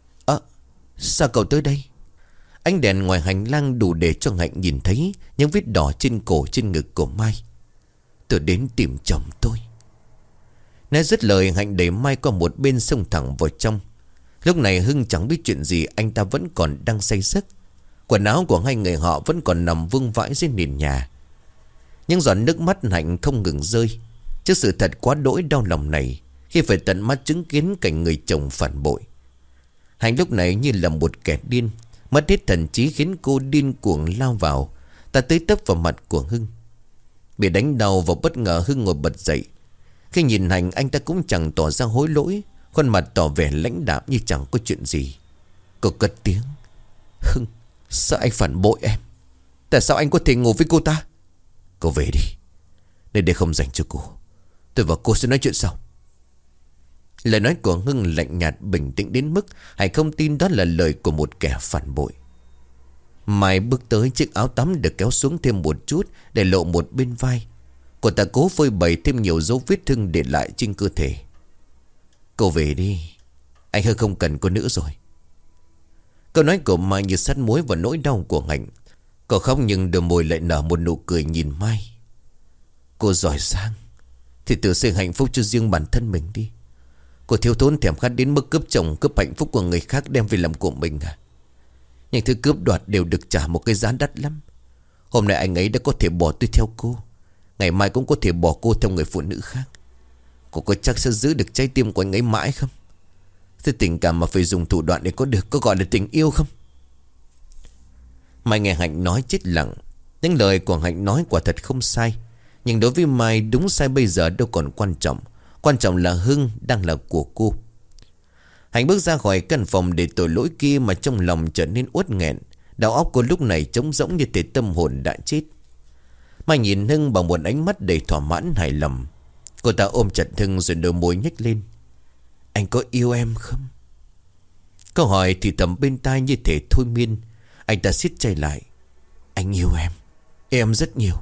Speaker 1: Sao cậu tới đây? Ánh đèn ngoài hành lang đủ để cho Hạnh nhìn thấy những vết đỏ trên cổ trên ngực của Mai. Tôi đến tìm chồng tôi. Nói dứt lời, Hạnh đẩy Mai qua một bên xông thẳng vào trong. Lúc này Hưng chẳng biết chuyện gì, anh ta vẫn còn đang say giấc. Quần áo của hai người họ vẫn còn nằm vương vãi dưới nền nhà. Những giọt nước mắt Hạnh không ngừng rơi trước sự thật quá đỗi đau lòng này, khi phải tận mắt chứng kiến cảnh người chồng phản bội. Hạnh lúc này như là một kẻ điên, mất hết thần trí khiến cô điên cuồng lao vào, ta tới tấp vào mặt của Hưng. Bị đánh đau và bất ngờ Hưng ngồi bật dậy. Khi nhìn Hạnh, anh ta cũng chẳng tỏ ra hối lỗi, khuôn mặt tỏ vẻ lãnh đạm như chẳng có chuyện gì. Cô cất tiếng: Hưng, sao anh phản bội em? Tại sao anh có thể ngủ với cô ta? Cô về đi, đây không dành cho cô. Tôi và cô sẽ nói chuyện sau. Lời nói của Hưng lạnh nhạt bình tĩnh đến mức Hạnh không tin đó là lời của một kẻ phản bội. Mai bước tới, chiếc áo tắm được kéo xuống thêm một chút để lộ một bên vai. Cô ta cố phơi bày thêm nhiều dấu vết thương để lại trên cơ thể. Cô về đi, anh hơi không cần cô nữa rồi. Câu nói của Mai như sắt muối vào nỗi đau của Hạnh. Cô khóc nhưng đôi môi lại nở một nụ cười nhìn Mai. Cô giỏi giang thì tự xây hạnh phúc cho riêng bản thân mình đi. Cô thiếu thốn thèm khát đến mức cướp chồng, cướp hạnh phúc của người khác đem về làm của mình à? Những thứ cướp đoạt đều được trả một cái giá đắt lắm. Hôm nay anh ấy đã có thể bỏ tôi theo cô, ngày mai cũng có thể bỏ cô theo người phụ nữ khác. Cô có chắc sẽ giữ được trái tim của anh ấy mãi không? Thế tình cảm mà phải dùng thủ đoạn để có được, có gọi là tình yêu không? Mai nghe Hạnh nói chết lặng. Những lời của Hạnh nói quả thật không sai, nhưng đối với Mai đúng sai bây giờ đâu còn quan trọng. Quan trọng là Hưng đang là của cô. Hạnh bước ra khỏi căn phòng để tội lỗi kia mà trong lòng trở nên uất nghẹn. Đầu óc cô lúc này trống rỗng như thể tâm hồn đã chết. Mai nhìn Hưng bằng một ánh mắt đầy thỏa mãn hài lòng. Cô ta ôm chặt Hưng rồi đôi môi nhếch lên. Anh có yêu em không? Câu hỏi thì thầm bên tai như thể thôi miên. Anh ta siết chặt lại. Anh yêu em rất nhiều.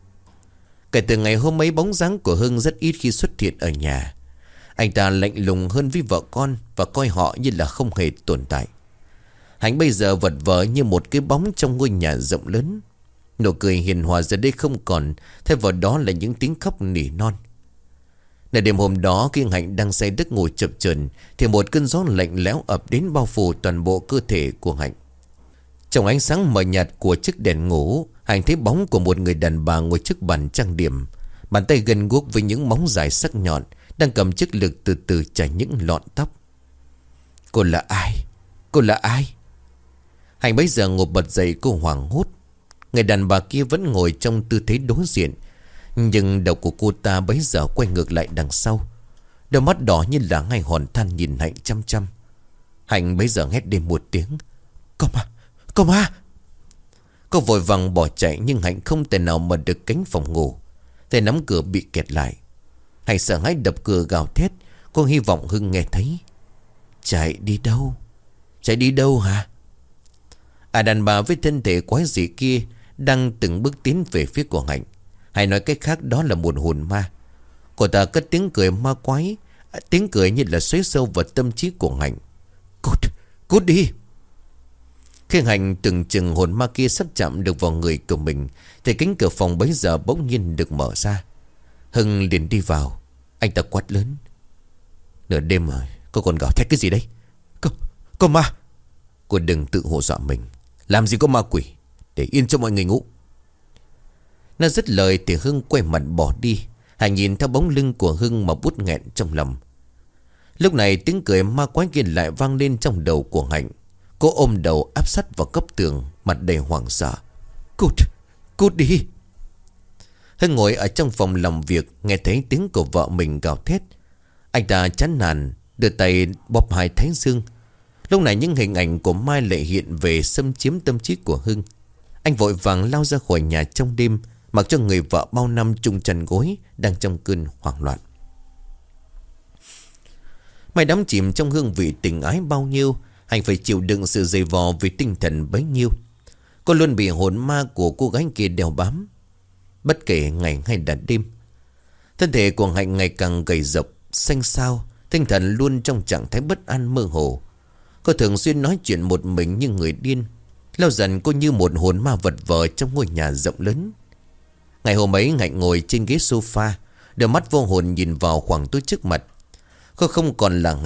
Speaker 1: Kể từ ngày hôm ấy, bóng dáng của Hưng rất ít khi xuất hiện ở nhà. Anh ta lạnh lùng hơn với vợ con và coi họ như là không hề tồn tại. Hạnh bây giờ vật vờ như một cái bóng trong ngôi nhà rộng lớn. Nụ cười hiền hòa giờ đây không còn, thay vào đó là những tiếng khóc nỉ non.ในđêm hôm đó, khi Hạnh đang say giấc ngủ chập chờn thì một cơn gió lạnh lẽo ập đến bao phủ toàn bộ cơ thể của Hạnh. Trong ánh sáng mờ nhạt của chiếc đèn ngủ, Hạnh thấy bóng của một người đàn bà ngồi trước bàn trang điểm. Bàn tay gân guốc với những móng dài sắc nhọn đang cầm chiếc lược từ từ chải những lọn tóc. Cô là ai? Cô là ai? Hạnh bấy giờ ngồi bật dậy, cô hoảng hốt. Người đàn bà kia vẫn ngồi trong tư thế đối diện, nhưng đầu của cô ta bấy giờ quay ngược lại đằng sau. Đôi mắt đỏ như là ngày hòn than nhìn Hạnh chăm chăm. Hạnh bấy giờ hét lên một tiếng. Cô ma! Cô vội vàng bỏ chạy, nhưng Hạnh không thể nào mở được cánh phòng ngủ. Tay nắm cửa bị kẹt lại. Hạnh sợ hãi đập cửa gào thét. Cô hy vọng Hưng nghe thấy. Chạy đi đâu? Chạy đi đâu hả? Đàn bà với thân thể quái dị kia đang từng bước tiến về phía của Hạnh. Hay nói cách khác, đó là một hồn ma. Cô ta cất tiếng cười ma quái, tiếng cười như là xoáy sâu vào tâm trí của Hạnh. Cút đi! Khi Hạnh từng chừng hồn ma kia sắp chạm được vào người của mình thì cánh cửa phòng bấy giờ bỗng nhiên được mở ra. Hưng liền đi vào. Anh ta quát lớn. Nửa đêm rồi, cô còn gào thét cái gì đấy? Có ma! Cô đừng tự hù dọa mình. Làm gì có ma quỷ, để yên cho mọi người ngủ. Nó dứt lời thì Hưng quay mặt bỏ đi. Hạnh nhìn theo bóng lưng của Hưng mà bút nghẹn trong lòng. Lúc này tiếng cười ma quái kia lại vang lên trong đầu của Hạnh. Cô ôm đầu áp sát vào góc tường, mặt đầy hoảng sợ. Cút đi! Hưng ngồi ở trong phòng làm việc, nghe thấy tiếng của vợ mình gào thét. Anh ta chán nản đưa tay bóp hai thái dương. Lúc này những hình ảnh của Mai lại hiện về, xâm chiếm tâm trí của Hưng. Anh vội vàng lao ra khỏi nhà trong đêm, mặc cho người vợ bao năm chung chăn gối đang trong cơn hoảng loạn. Mai đắm chìm trong hương vị tình ái bao nhiêu, Hạnh phải chịu đựng sự dày vò vì tinh thần bấy nhiêu. Cô luôn bị hồn ma của cô gái kia đeo bám, bất kể ngày hay là đêm. Thân thể của Hạnh ngày càng gầy rộc, xanh xao, tinh thần luôn trong trạng thái bất an mơ hồ. Cô thường xuyên nói chuyện một mình như người điên. Lâu dần cô như một hồn ma vật vờ trong ngôi nhà rộng lớn. Ngày hôm ấy, Hạnh ngồi trên ghế sofa, đôi mắt vô hồn nhìn vào khoảng tối trước mặt. Cô không còn là Hạnh,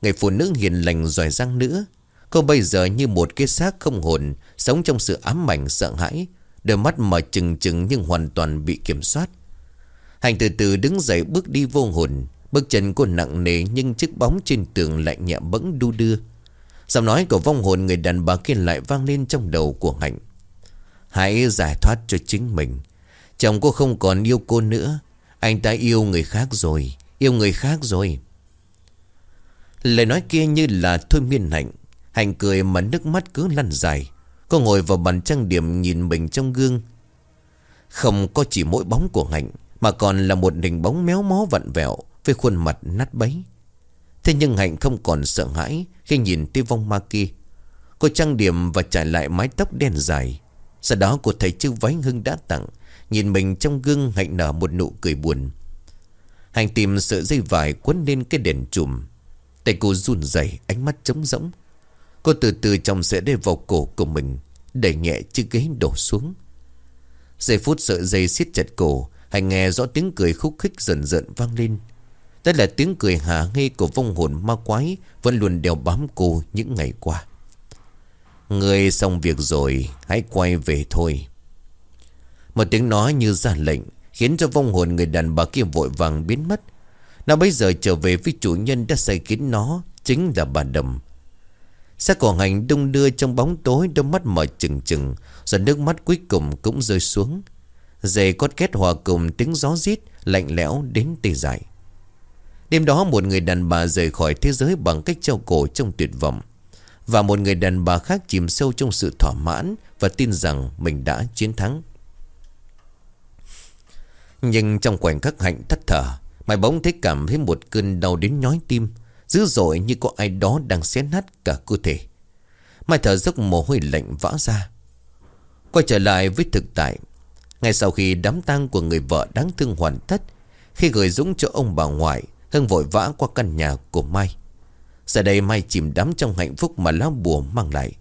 Speaker 1: người phụ nữ hiền lành giỏi giang nữa. Cô bây giờ như một cái xác không hồn, sống trong sự ám ảnh sợ hãi. Đôi mắt mở trừng trừng nhưng hoàn toàn bị kiểm soát. Hạnh từ từ đứng dậy bước đi vô hồn. Bước chân cô nặng nề nhưng chiếc bóng trên tường lại nhẹ bẫng đu đưa. Giọng nói của vong hồn người đàn bà kia lại vang lên trong đầu của Hạnh. Hãy giải thoát cho chính mình. Chồng cô không còn yêu cô nữa. Anh ta yêu người khác rồi. Yêu người khác rồi. Lời nói kia như là thôi miên Hạnh. Hạnh cười mà nước mắt cứ lăn dài. Cô ngồi vào bàn trang điểm nhìn mình trong gương. Không có chỉ mỗi bóng của Hạnh, mà còn là một hình bóng méo mó vặn vẹo với khuôn mặt nát bấy. Thế nhưng Hạnh không còn sợ hãi khi nhìn thấy vong ma kia. Cô trang điểm và trải lại mái tóc đen dài. Sau đó cô thấy chiếc váy Hưng đã tặng. Nhìn mình trong gương, Hạnh nở một nụ cười buồn. Hạnh tìm sợi dây vải quấn lên cái đèn chùm. Tay cô run rẩy, ánh mắt trống rỗng. Cô từ từ chồng sợi dây vào cổ của mình, đẩy nhẹ chiếc ghế đổ xuống. Giây phút sợi dây siết chặt cổ, Hạnh nghe rõ tiếng cười khúc khích dần dần vang lên. Đó là tiếng cười hả hê của vong hồn ma quái vẫn luôn đeo bám cô những ngày qua. Người xong việc rồi, hãy quay về thôi. Một tiếng nói như ra lệnh khiến cho vong hồn người đàn bà kia vội vàng biến mất. Nó bây giờ trở về với chủ nhân đã sai khiến nó, chính là bà Đầm. Xác của Hạnh đung đưa trong bóng tối, đôi mắt mở trừng trừng, rồi nước mắt cuối cùng cũng rơi xuống. Giày cót két hòa cùng tiếng gió rít lạnh lẽo đến tê dại. Đêm đó một người đàn bà rời khỏi thế giới bằng cách treo cổ trong tuyệt vọng, và một người đàn bà khác chìm sâu trong sự thỏa mãn và tin rằng mình đã chiến thắng. Nhưng trong khoảnh khắc Hạnh thất thở, Mai bỗng thấy cảm thấy một cơn đau đến nhói tim, dữ dội như có ai đó đang xé nát cả cơ thể. Mai thở dốc, mồ hôi lạnh vã ra. Quay trở lại với thực tại, ngay sau khi đám tang của người vợ đáng thương hoàn tất, khi gửi Dũng cho ông bà ngoại, Hưng vội vã qua căn nhà của Mai. Giờ đây Mai chìm đắm trong hạnh phúc mà lá bùa mang lại.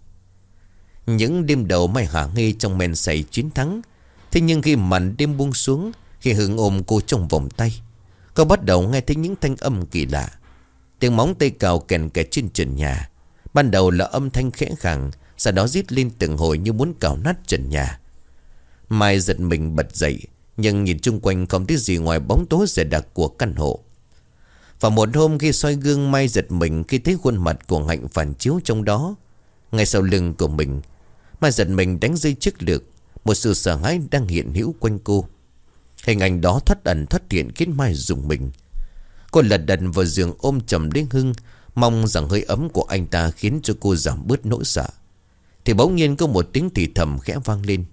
Speaker 1: Những đêm đầu Mai hả nghi trong men say chiến thắng. Thế nhưng khi màn đêm buông xuống, khi Hưng ôm cô trong vòng tay, cô bắt đầu nghe thấy những thanh âm kỳ lạ. Tiếng móng tay cào kèn kẹt trên trần nhà. Ban đầu là âm thanh khẽ khàng, sau đó rít lên từng hồi như muốn cào nát trần nhà. Mai giật mình bật dậy, nhưng nhìn chung quanh không thấy gì ngoài bóng tối dày đặc của căn hộ. Và một hôm khi soi gương, Mai giật mình khi thấy khuôn mặt của Hạnh phản chiếu trong đó. Ngay sau lưng của mình, Mai giật mình đánh rơi chiếc lược. Một sự sợ hãi đang hiện hữu quanh cô. Hình ảnh đó thoát ẩn thoát hiện khiến Mai rùng mình. Cô lật đật vào giường ôm chầm đến Hưng, mong rằng hơi ấm của anh ta khiến cho cô giảm bớt nỗi sợ. Thì bỗng nhiên có một tiếng thì thầm khẽ vang lên: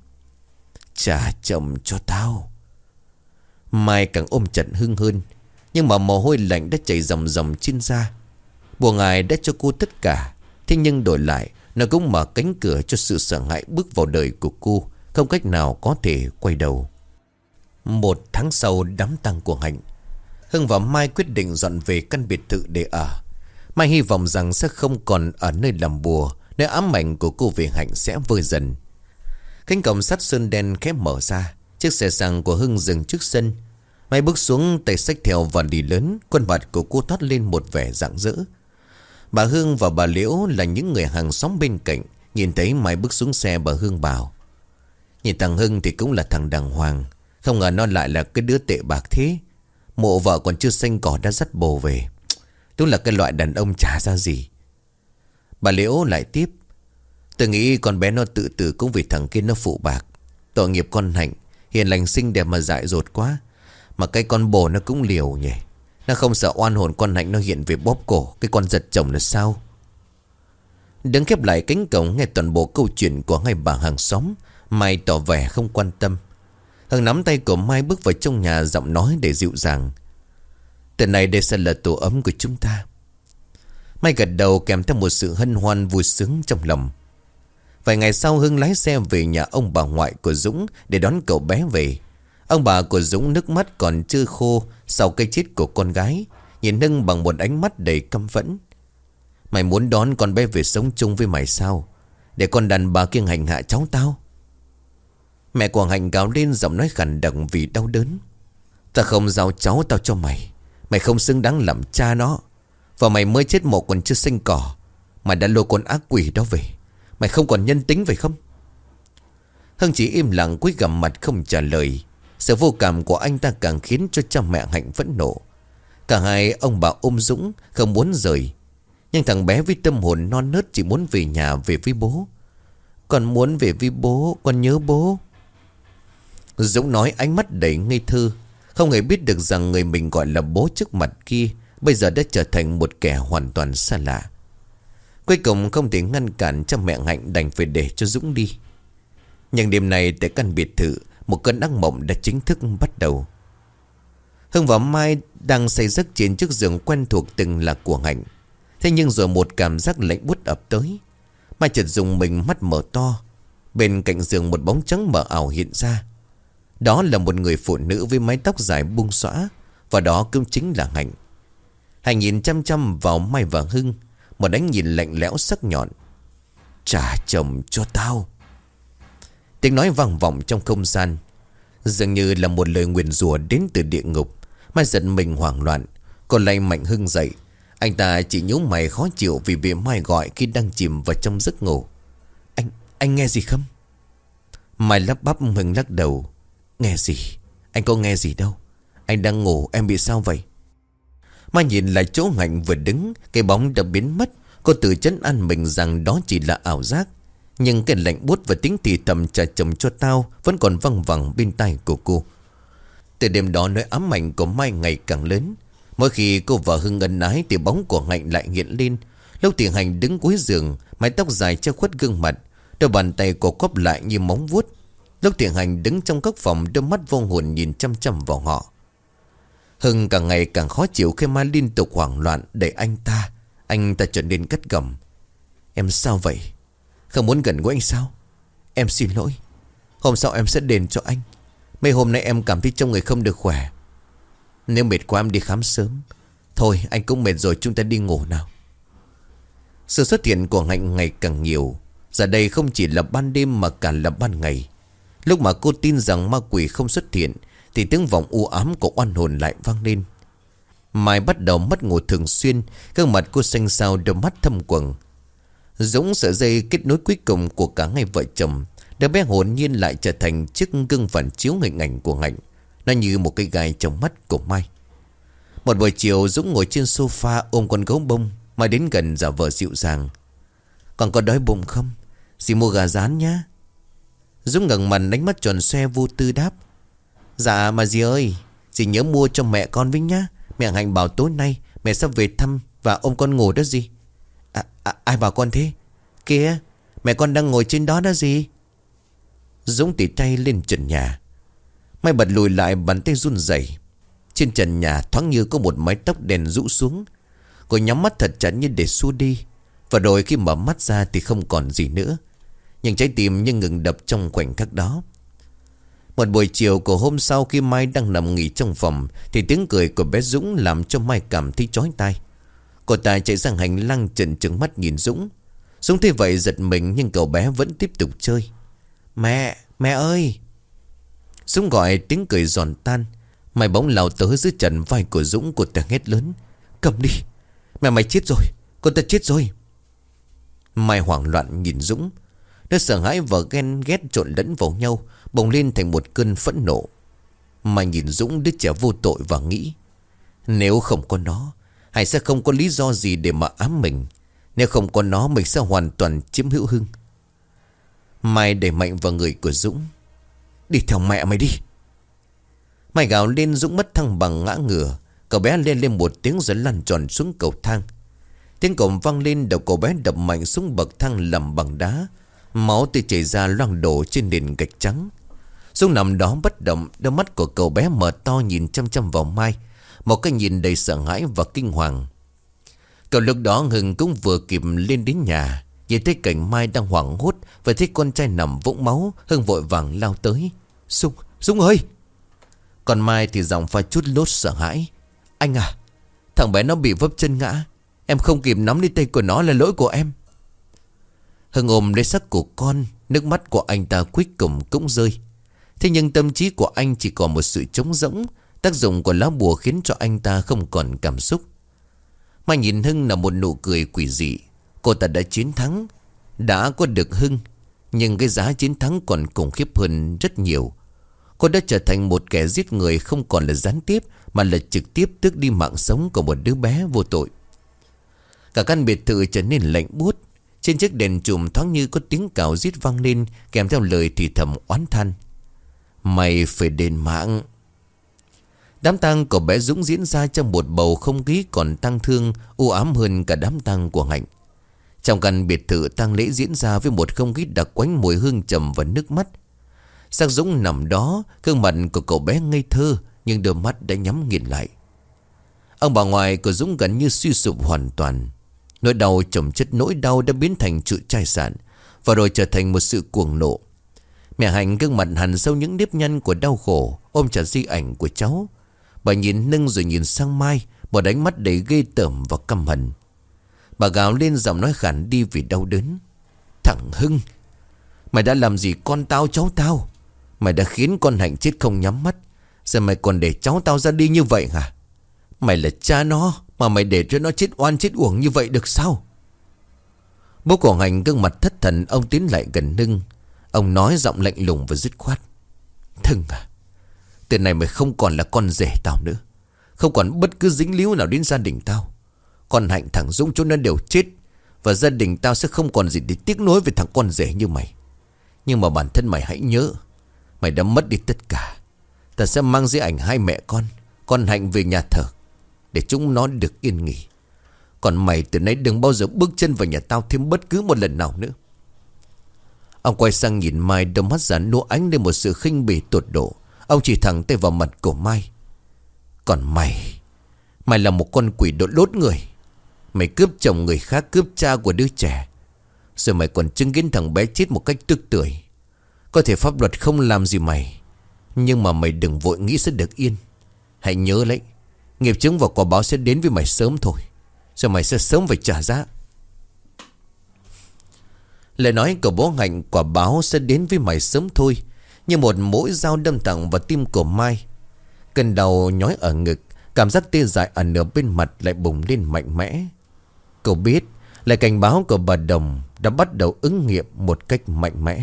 Speaker 1: "Trả chồng cho tao." Mai càng ôm chặt Hưng hơn, nhưng mà mồ hôi lạnh đã chảy ròng ròng trên da. Bùa ngài đã cho cô tất cả, thế nhưng đổi lại nó cũng mở cánh cửa cho sự sợ hãi bước vào đời của cô, không cách nào có thể quay đầu. 1 tháng sau đám tang của Hạnh, Hưng và Mai quyết định dọn về căn biệt thự để ở. Mai hy vọng rằng sẽ không còn ở nơi làm bùa, nơi ám ảnh của cô về Hạnh sẽ vơi dần. Cánh cổng sắt sơn đen khép mở ra, chiếc xe sang của Hưng dừng trước sân. Mai bước xuống, tay xách theo vali đi lớn, khuôn mặt của cô thoát lên một vẻ rạng rỡ. Bà Hương và bà Liễu là những người hàng xóm bên cạnh, nhìn thấy Mai bước xuống xe, bà Hương bảo: "Nhìn thằng Hưng thì cũng là thằng đàng hoàng, không ngờ nó lại là cái đứa tệ bạc thế. Mộ vợ còn chưa xanh cỏ đã dắt bồ về. Đúng là cái loại đàn ông chả ra gì." Bà Liễu lại tiếp: "Tôi nghĩ con bé nó tự tử cũng vì thằng kia nó phụ bạc. Tội nghiệp con Hạnh, hiền lành xinh đẹp mà dại dột quá. Mà cái con bồ nó cũng liều nhỉ. Nó không sợ oan hồn con Hạnh nó hiện về bóp cổ cái con giật chồng là sao?" Đứng khép lại cánh cổng nghe toàn bộ câu chuyện của hai bà hàng xóm, Mai tỏ vẻ không quan tâm. Hưng nắm tay của Mai bước vào trong nhà, giọng nói để dịu dàng: "Từ nay đây sẽ là tổ ấm của chúng ta." Mai gật đầu kèm theo một sự hân hoan vui sướng trong lòng. Vài ngày sau, Hưng lái xe về nhà ông bà ngoại của Dũng để đón cậu bé về. Ông bà của Dũng nước mắt còn chưa khô sau cái chết của con gái, nhìn Hưng bằng một ánh mắt đầy căm phẫn. "Mày muốn đón con bé về sống chung với mày sao? Để con đàn bà kia hành hạ cháu tao?" Mẹ của Hạnh gào lên, giọng nói khàn đặc vì đau đớn: "Ta không giao cháu tao cho mày. Mày không xứng đáng làm cha nó. Và mày mới chết một còn chưa sinh cỏ, mày đã lôi con ác quỷ đó về. Mày không còn nhân tính phải không? Hưng chỉ im lặng cúi gằm mặt không trả lời. Sự vô cảm của anh ta càng khiến cho cha mẹ Hạnh phẫn nộ. Cả hai ông bà ôm Dũng không muốn rời. Nhưng thằng bé với tâm hồn non nớt chỉ muốn về nhà, về với bố. Con muốn về với bố, con nhớ bố. Dũng nói ánh mắt đầy ngây thơ, không hề biết được rằng người mình gọi là bố trước mặt kia bây giờ đã trở thành một kẻ hoàn toàn xa lạ. Cuối cùng không thể ngăn cản cha mẹ Hạnh đành phải để cho Dũng đi. Nhưng đêm nay tại căn biệt thự, một cơn ác mộng đã chính thức bắt đầu. Hưng và Mai đang say giấc trên chiếc giường quen thuộc từng là của Hạnh. Thế nhưng rồi một cảm giác lạnh buốt ập tới. Mai chợt dùng mình, mắt mở to. Bên cạnh giường một bóng trắng mờ ảo hiện ra. Đó là một người phụ nữ với mái tóc dài buông xõa. Và đó cũng chính là Hạnh. Hạnh nhìn chăm chăm vào Mai và Hưng, một ánh nhìn lạnh lẽo sắc nhọn. Trả chồng cho tao. Tiếng nói vang vọng trong không gian, dường như là một lời nguyền rủa đến từ địa ngục. Mai giật mình hoảng loạn. Còn lay mạnh Hưng dậy. Anh ta chỉ nhíu mày khó chịu vì bị Mai gọi khi đang chìm vào trong giấc ngủ. Anh nghe gì không? Mai lắp bắp. Hưng lắc đầu. Nghe gì? Anh có nghe gì đâu. Anh đang ngủ, em bị sao vậy? Mai nhìn lại chỗ Hạnh vừa đứng. Cái bóng đã biến mất. Cô tự trấn an mình rằng đó chỉ là ảo giác. Nhưng cái lạnh buốt và tiếng thì thầm trả chồng cho tao vẫn còn văng vẳng bên tai của cô. Từ đêm đó nỗi ám ảnh của Mai ngày càng lớn. Mỗi khi cô và Hưng ân ái thì bóng của Hạnh lại hiện lên. Lúc thì Hạnh đứng cuối giường, mái tóc dài che khuất gương mặt, đôi bàn tay cô quắp lại như móng vuốt. Lúc thì Hạnh đứng trong góc phòng, đôi mắt vô hồn nhìn chăm chăm vào họ. Hưng càng ngày càng khó chịu khi Mai liên tục hoảng loạn đẩy anh ta. Anh ta trở nên cất gầm. Em sao vậy? Không muốn gần gũi anh sao? Em xin lỗi. Hôm sau em sẽ đền cho anh. Mấy hôm nay em cảm thấy trong người không được khỏe. Nếu mệt quá em đi khám sớm. Thôi anh cũng mệt rồi, chúng ta đi ngủ nào. Sự xuất hiện của Hạnh ngày càng nhiều. Giờ đây không chỉ là ban đêm mà cả là ban ngày. Lúc mà cô tin rằng ma quỷ không xuất hiện thì tiếng vọng u ám của oan hồn lại vang lên. Mai bắt đầu mất ngủ thường xuyên. Gương mặt cô xanh xao, đôi mắt thâm quầng. Dũng sợi dây kết nối cuối cùng của cả hai vợ chồng. Đứa bé hồn nhiên lại trở thành chiếc gương phản chiếu hình ảnh của Hạnh. Nó như một cái gai trong mắt của Mai. Một buổi chiều Dũng ngồi trên sofa ôm con gấu bông. Mai đến gần giả vờ dịu dàng. Còn có đói bụng không? Dì mua gà rán nhá. Dũng ngẩng mặt đánh mắt tròn xoe vô tư đáp. Dạ mà dì ơi, dì nhớ mua cho mẹ con với nhá. Mẹ Hạnh bảo tối nay mẹ sắp về thăm và ôm con ngủ đó dì. Ai bảo con thế? Kìa, mẹ con đang ngồi trên đó đó dì. Dũng tỉ tay lên trần nhà. Mai bật lùi lại, bàn tay run rẩy. Trên trần nhà thoáng như có một mái tóc đen rũ xuống. Cô nhắm mắt thật chặt như để xua đi. Và rồi khi mở mắt ra thì không còn gì nữa. Nhưng trái tim như ngừng đập trong khoảnh khắc đó. Một buổi chiều của hôm sau, khi Mai đang nằm nghỉ trong phòng thì tiếng cười của bé Dũng làm cho Mai cảm thấy chói tai. Cô ta chạy sang hành lang trợn trừng mắt nhìn Dũng. Dũng thấy vậy giật mình, nhưng cậu bé vẫn tiếp tục chơi. Mẹ ơi! Dũng gọi, tiếng cười giòn tan. Mai bỗng lao tới dưới trần vai của Dũng. Cô ta hét lớn. Cầm đi! Mẹ mày chết rồi! Cô ta chết rồi! Mai hoảng loạn nhìn Dũng. Nó sợ hãi và ghen ghét trộn lẫn vào nhau, bùng lên thành một cơn phẫn nộ. Mai nhìn Dũng, đứa trẻ vô tội, và nghĩ, nếu không có nó, Hải sẽ không có lý do gì để mà ám mình. Nếu không có nó, mình sẽ hoàn toàn chiếm hữu Hưng. Mai đẩy mạnh vào người của Dũng. Đi theo mẹ mày đi! Mai gào lên. Dũng mất thăng bằng ngã ngửa. Cậu bé lên một tiếng rồi lăn tròn xuống cầu thang. Tiếng cổng vang lên, đầu cậu bé đập mạnh xuống bậc thang làm bằng đá. Máu tươi chảy ra loang đổ trên nền gạch trắng. Dũng nằm đó bất động. Đôi mắt của cậu bé mở to nhìn chăm chăm vào Mai, một cái nhìn đầy sợ hãi và kinh hoàng. Cậu lúc đó Hưng cũng vừa kịp lên đến nhà. Nhìn thấy cảnh Mai đang hoảng hốt và thấy con trai nằm vũng máu, Hưng vội vàng lao tới. Dũng ơi! Còn Mai thì giọng pha chút lốt sợ hãi. Anh à, thằng bé nó bị vấp chân ngã. Em không kịp nắm lấy tay của nó, là lỗi của em. Hưng ôm lấy xác của con. Nước mắt của anh ta cuối cùng cũng rơi. Thế nhưng tâm trí của anh chỉ còn một sự trống rỗng. Tác dụng của lá bùa khiến cho anh ta không còn cảm xúc. Mai nhìn Hưng là một nụ cười quỷ dị. Cô ta đã chiến thắng, đã có được Hưng, nhưng cái giá chiến thắng còn khủng khiếp hơn rất nhiều. Cô đã trở thành một kẻ giết người không còn là gián tiếp, mà là trực tiếp tước đi mạng sống của một đứa bé vô tội. Cả căn biệt thự trở nên lạnh buốt. Trên chiếc đèn chùm thoáng như có tiếng cào rít vang lên, kèm theo lời thì thầm oán than. Mày phải đền mạng. Đám tang của bé Dũng diễn ra trong một bầu không khí còn tang thương, u ám hơn cả đám tang của Hạnh. Trong căn biệt thự, tang lễ diễn ra với một không khí đặc quánh mùi hương trầm và nước mắt. Xác Dũng nằm đó, gương mặt của cậu bé ngây thơ, nhưng đôi mắt đã nhắm nghiền lại. Ông bà ngoại của Dũng gần như suy sụp hoàn toàn. Nỗi đau chồng chất nỗi đau đã biến thành sự chai sạn, và rồi trở thành một sự cuồng nộ. Mẹ Hạnh gương mặt hằn sâu những nếp nhăn của đau khổ, ôm chặt di ảnh của cháu. Bà nhìn Nưng rồi nhìn sang Mai, một ánh mắt đầy ghê tởm và căm hận. Bà gào lên, giọng nói khản đi vì đau đớn. Thằng Hưng, mày đã làm gì con tao, cháu tao? Mày đã khiến con Hạnh chết không nhắm mắt, giờ mày còn để cháu tao ra đi như vậy hả? Mày là cha nó, mà mày để cho nó chết oan chết uổng như vậy được sao? Bố của Hạnh gương mặt thất thần. Ông tiến lại gần Nưng. Ông nói giọng lạnh lùng và dứt khoát. Thưng à, từ này mày không còn là con rể tao nữa, không còn bất cứ dính líu nào đến gia đình tao. Con Hạnh, thằng Dũng chúng nó đều chết, và gia đình tao sẽ không còn gì để tiếc nuối về thằng con rể như mày. Nhưng mà bản thân mày hãy nhớ, mày đã mất đi tất cả. Ta sẽ mang di ảnh hai mẹ con Hạnh về nhà thờ, để chúng nó được yên nghỉ. Còn mày từ nay đừng bao giờ bước chân vào nhà tao thêm bất cứ một lần nào nữa. Ông quay sang nhìn Mai, đôi mắt già nua ánh lên một sự khinh bỉ tột độ. Ông chỉ thẳng tay vào mặt của Mai. Còn mày là một con quỷ đội lốt người. Mày cướp chồng người khác, cướp cha của đứa trẻ, rồi mày còn chứng kiến thằng bé chết một cách tức tưởi. Có thể pháp luật không làm gì mày, nhưng mà mày đừng vội nghĩ sẽ được yên. Hãy nhớ lấy, nghiệp chướng và quả báo sẽ đến với mày sớm thôi, rồi mày sẽ sớm phải trả giá. Lời nói của bố Hạnh, quả báo sẽ đến với mày sớm thôi, như một mũi dao đâm thẳng vào tim của Mai. Cơn đau nhói ở ngực, cảm giác tê dại ở nửa bên mặt lại bùng lên mạnh mẽ. Cậu biết, lời cảnh báo của bà Đồng đã bắt đầu ứng nghiệm một cách mạnh mẽ.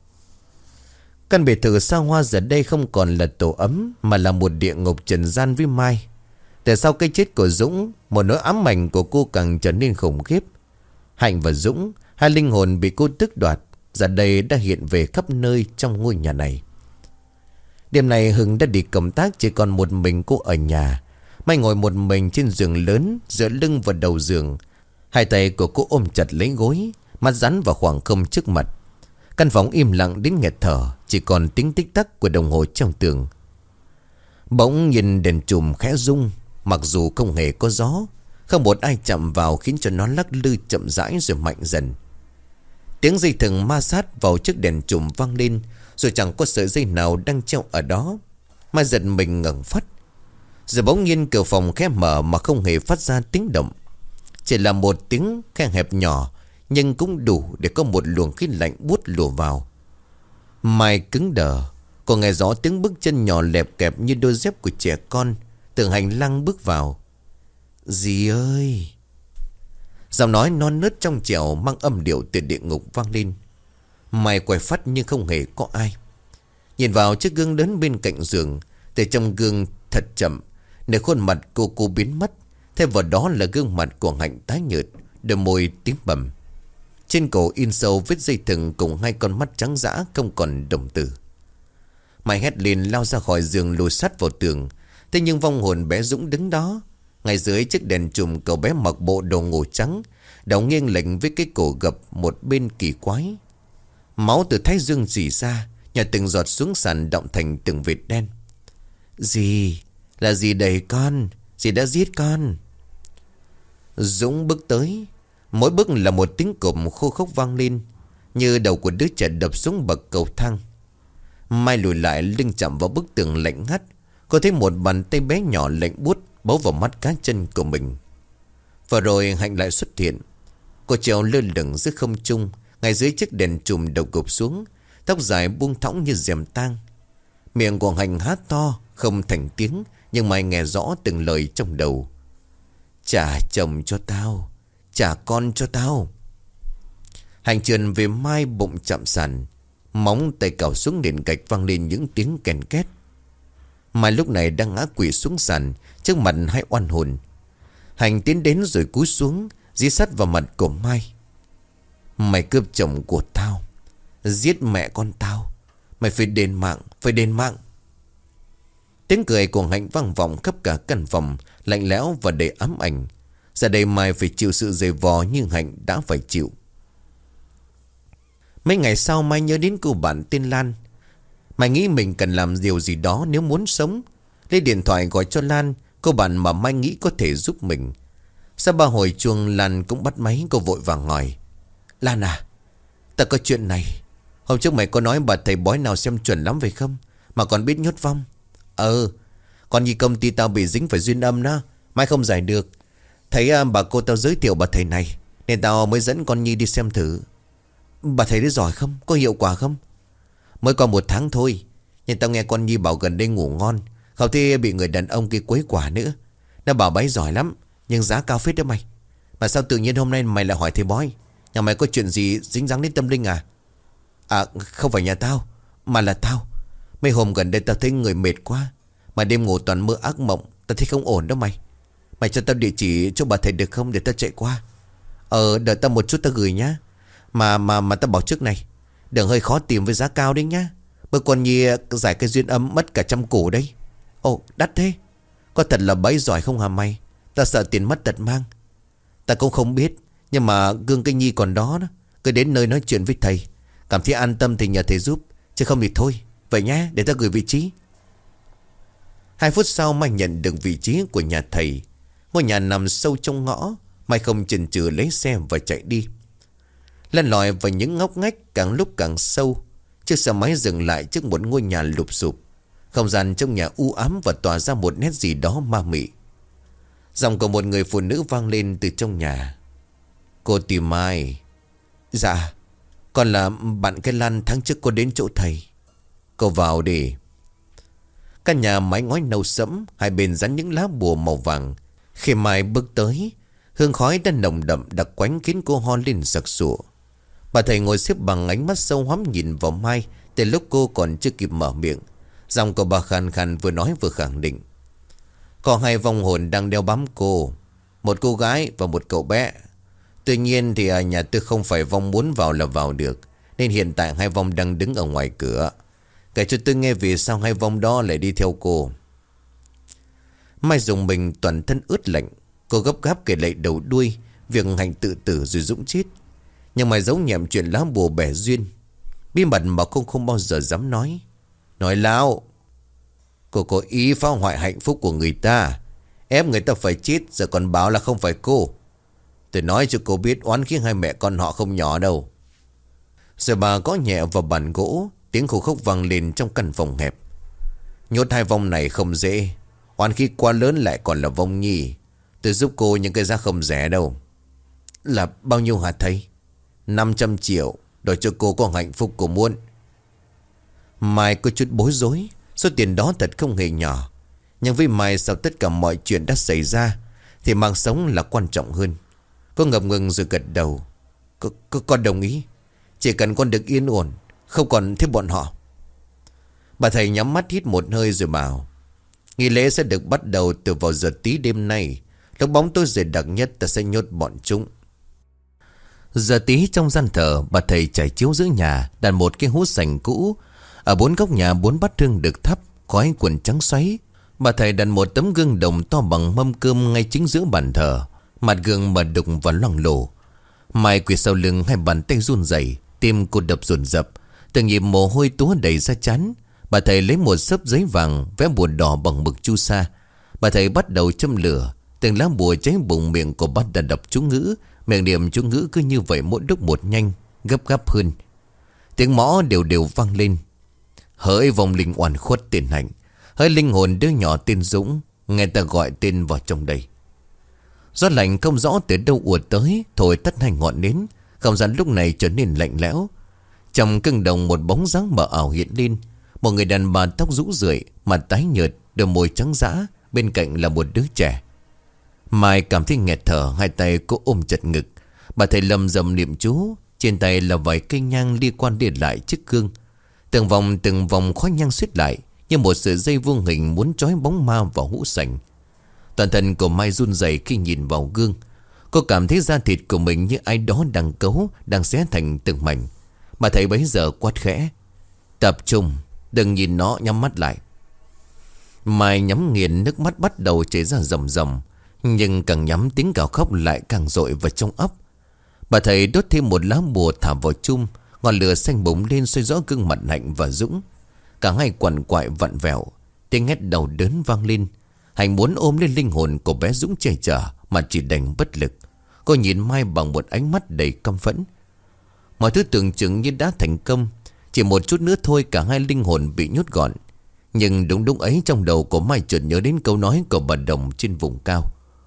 Speaker 1: Căn biệt thự xa hoa giờ đây không còn là tổ ấm, mà là một địa ngục trần gian với Mai. Tại sau cái chết của Dũng, một nỗi ám ảnh của cô càng trở nên khủng khiếp. Hạnh và Dũng, hai linh hồn bị cô tước đoạt, giờ đây đã hiện về khắp nơi trong ngôi nhà này. Đêm này Hưng đã đi công tác, chỉ còn một mình cô ở nhà. Mai ngồi một mình trên giường lớn, dựa lưng vào đầu giường. Hai tay của cô ôm chặt lấy gối, mắt dán vào khoảng không trước mặt. Căn phòng im lặng đến nghẹt thở, chỉ còn tiếng tích tắc của đồng hồ trong tường. Bỗng nhìn đèn chùm khẽ rung, mặc dù không hề có gió, không một ai chạm vào khiến cho nó lắc lư chậm rãi rồi mạnh dần. Tiếng dây thừng ma sát vào chiếc đèn chùm vang lên, rồi chẳng có sợi dây nào đang treo ở đó. Mai giật mình ngẩng phát. Rồi bỗng nhiên cửa phòng khẽ mở mà không hề phát ra tiếng động. Chỉ là một tiếng khe hẹp nhỏ, nhưng cũng đủ để có một luồng khí lạnh buốt lùa vào. Mai cứng đờ. Cô nghe rõ tiếng bước chân nhỏ lẹp kẹp như đôi dép của trẻ con từ hành lang bước vào. Dì ơi! Giọng nói non nớt trong trẻo mang âm điệu từ địa ngục vang lên. Mai quay phát nhưng không hề có ai. Nhìn vào chiếc gương lớn bên cạnh giường. Từ trong gương thật chậm, nơi khuôn mặt cô biến mất. Thêm vào đó là gương mặt của Hạnh tái nhợt, đôi môi tím bầm. Trên cổ in sâu vết dây thừng cùng hai con mắt trắng dã không còn đồng tử. Mai hét lên lao ra khỏi giường, lùi sát vào tường. Thế nhưng vong hồn bé Dũng đứng đó. Ngay dưới chiếc đèn chùm, cậu bé mặc bộ đồ ngủ trắng, đầu nghiêng lệch với cái cổ gập một bên kỳ quái. Máu từ thái dương rỉ ra, nhỏ từng giọt xuống sàn đọng thành từng vệt đen. Dì, là dì đẩy con, dì đã giết con. Dũng bước tới. Mỗi bước là một tiếng cộp khô khốc vang lên, như đầu của đứa trẻ đập xuống bậc cầu thang. Mai lùi lại, lưng chạm vào bức tường lạnh ngắt. Cô thấy một bàn tay bé nhỏ lạnh buốt bấu vào mắt cá chân của mình. Và rồi Hạnh lại xuất hiện. Cô treo lơ lửng giữa không trung, ngay dưới chiếc đèn chùm đầu gục xuống, tóc dài buông thõng như rèm tang. Miệng của Hạnh há to không thành tiếng, nhưng Mai nghe rõ từng lời trong đầu. Trả chồng cho tao, trả con cho tao. Hành trườn về Mai bụng chạm sàn, móng tay cào xuống nền gạch vang lên những tiếng kèn két. Mai lúc này đang ngã quỵ xuống sàn trước mặt hai oan hồn. Hành tiến đến rồi cúi xuống dí sát vào mặt của Mai. Mày cướp chồng của tao, giết mẹ con tao, mày phải đền mạng, phải đền mạng. Tiếng cười của Hạnh vang vọng khắp cả căn phòng, lạnh lẽo và đầy ám ảnh. Giờ đây Mai phải chịu sự giày vò như Hạnh đã phải chịu. Mấy ngày sau Mai nhớ đến cô bạn tên Lan. Mai nghĩ mình cần làm điều gì đó nếu muốn sống. Lấy điện thoại gọi cho Lan, cô bạn mà Mai nghĩ có thể giúp mình. Sau 3 hồi chuông Lan cũng bắt máy. Cô vội vàng hỏi: Lan à, ta có chuyện này. Hôm trước mày có nói bà thầy bói nào xem chuẩn lắm phải không, mà còn biết nhốt vong. Còn như công ty tao bị dính phải duyên âm đó, Mai không giải được. Thấy bà cô tao giới thiệu bà thầy này, nên tao mới dẫn con Nhi đi xem thử. Bà thầy đấy giỏi không, có hiệu quả không? Mới qua 1 tháng thôi, nhưng tao nghe con Nhi bảo gần đây ngủ ngon, không thì bị người đàn ông kia quấy quả nữa. Nó bảo bấy giỏi lắm, nhưng giá cao phết đó mày. Mà sao tự nhiên hôm nay mày lại hỏi thầy bói? Nhà mày có chuyện gì dính dáng đến tâm linh à? À không phải nhà tao, mà là tao. Mấy hôm gần đây tao thấy người mệt quá, mà đêm ngủ toàn mơ ác mộng. Tao thấy không ổn đâu mày. Mày cho tao địa chỉ cho bà thầy được không, để tao chạy qua. Đợi tao một chút tao gửi nhá. Mà tao bảo trước này, đừng hơi khó tìm với giá cao đấy nhá. Bởi con Nhi giải cái duyên âm mất cả 100 củ đấy. Ồ đắt thế. Có thật là bấy giỏi không hả mày? Ta sợ tiền mất tật mang. Ta cũng không biết, nhưng mà gương cái Nhi còn đó. Cứ đến nơi nói chuyện với thầy, cảm thấy an tâm thì nhờ thầy giúp, chứ không thì thôi. Vậy nhá, để ta gửi vị trí. 2 phút sau Mai nhận được vị trí của nhà thầy. Ngôi nhà nằm sâu trong ngõ. Mai không chần chừ lấy xe và chạy đi. Len lỏi vào những ngóc ngách càng lúc càng sâu. Chiếc xe máy dừng lại trước một ngôi nhà lụp xụp. Không gian trong nhà u ám và tỏa ra một nét gì đó ma mị. Giọng của một người phụ nữ vang lên từ trong nhà: Cô tìm Mai? Dạ, con là bạn cái Lan tháng trước cô đến chỗ thầy. Cô vào đi. Căn nhà mái ngói nâu sẫm, hai bên dán những lá bùa màu vàng. Khi Mai bước tới, hương khói đã nồng đậm đặc quánh khiến cô ho lên sặc sụa. Bà thầy ngồi xếp bằng, ánh mắt sâu hoắm nhìn vào Mai. Từ lúc cô còn chưa kịp mở miệng, giọng của bà khàn khàn vừa nói vừa khẳng định: Có 2 vong hồn đang đeo bám cô, một cô gái và một cậu bé. Tuy nhiên thì nhà tôi không phải vong muốn vào là vào được, nên hiện tại 2 vong đang đứng ở ngoài cửa. Kể cho tôi nghe vì sao 2 vong đó lại đi theo cô. Mai dùng mình toàn thân ướt lạnh. Cô gấp gáp kể lại đầu đuôi việc Hạnh tự tử rồi dũng chết. Nhưng Mai giấu nhẹm chuyện lá bùa bẻ duyên, bí mật mà cô không bao giờ dám nói. Nói láo. Cô có ý phá hoại hạnh phúc của người ta, ép người ta phải chết, giờ còn bảo là không phải cô. Tôi nói cho cô biết oán khí 2 mẹ con họ không nhỏ đâu. Rồi bà gõ nhẹ vào bàn gỗ. Tiếng khổ khóc vang lên trong căn phòng hẹp. Nhốt 2 vong này không dễ, oán khí quá lớn lại còn là vong Nhi. Tôi giúp cô những cái giá không rẻ đâu. Là bao nhiêu hả thầy? 500 triệu, đổi cho cô có hạnh phúc cô muốn. Mai có chút bối rối. Số tiền đó thật không hề nhỏ. Nhưng với Mai sau tất cả mọi chuyện đã xảy ra thì mạng sống là quan trọng hơn. Cô ngập ngừng rồi gật đầu. Con đồng ý. Chỉ cần con được yên ổn, không còn thêm bọn họ. Bà thầy nhắm mắt hít một hơi rồi bảo: Nghi lễ sẽ được bắt đầu từ vào giờ tí đêm nay. Lúc bóng tối dày đặc nhất ta sẽ nhốt bọn chúng. Giờ tí trong gian thờ, bà thầy trải chiếu giữa nhà, đặt một cái hũ sành cũ. Ở 4 góc nhà 4 bát hương được thắp, khói quần trắng xoáy. Bà thầy đặt một tấm gương đồng to bằng mâm cơm ngay chính giữa bàn thờ. Mặt gương mà đục và loang lổ. Mai quỳ sau lưng, 2 bàn tay run rẩy, tim cô đập dồn dập, từng nhịp mồ hôi túa đầy ra trán. Bà thầy lấy một xấp giấy vàng vẽ bùa đỏ bằng mực chu sa. Bà thầy bắt đầu châm lửa. Từng lá bùa cháy bùng miệng của bắt đã đọc chú ngữ. Miệng niệm chú ngữ cứ như vậy mỗi lúc một nhanh, gấp gáp hơn. Tiếng mõ đều đều vang lên. Hỡi vong linh oan khuất tên Hạnh, hỡi linh hồn đứa nhỏ tên Dũng, nghe ta gọi tên vào trong đây. Gió lạnh không rõ từ đâu ùa tới, thổi tắt 2 ngọn nến. Không gian lúc này trở nên lạnh lẽo. Trong cương đồng một bóng dáng mờ ảo hiện lên. Một người đàn bà tóc rũ rượi, mặt tái nhợt, đôi môi trắng dã. Bên cạnh là một đứa trẻ. Mai cảm thấy nghẹt thở, hai tay cô ôm chặt ngực. Bà thầy lầm rầm niệm chú. Trên tay là vài cây nhang liên quan điện lại trước gương. Từng vòng khói nhang xuyết lại, như một sợi dây vuông hình muốn trói bóng ma vào hũ sành. Toàn thân của Mai run rẩy khi nhìn vào gương. Cô cảm thấy da thịt của mình như ai đó đang cấu, đang xé thành từng mảnh. Bà thầy bấy giờ quát khẽ: tập trung, đừng nhìn nó, nhắm mắt lại. Mai nhắm nghiền, nước mắt bắt đầu chảy ra ròng ròng. Nhưng càng nhắm tiếng gào khóc lại càng dội vào trong óc. Bà thầy đốt thêm một lá bùa thả vào chum. Ngọn lửa xanh bùng lên soi rõ gương mặt Hạnh và Dũng. Cả hai quằn quại vặn vẹo. Tiếng hét đau đớn vang lên. Hạnh muốn ôm lên linh hồn của bé Dũng che chở, mà chỉ đành bất lực. Cô nhìn Mai bằng một ánh mắt đầy căm phẫn. Mọi thứ tưởng chừng như đã thành công. Chỉ một chút nữa thôi cả hai linh hồn bị nhốt gọn. Nhưng đúng ấy, trong đầu của Mai chợt nhớ đến câu nói của bà Đồng trên vùng cao: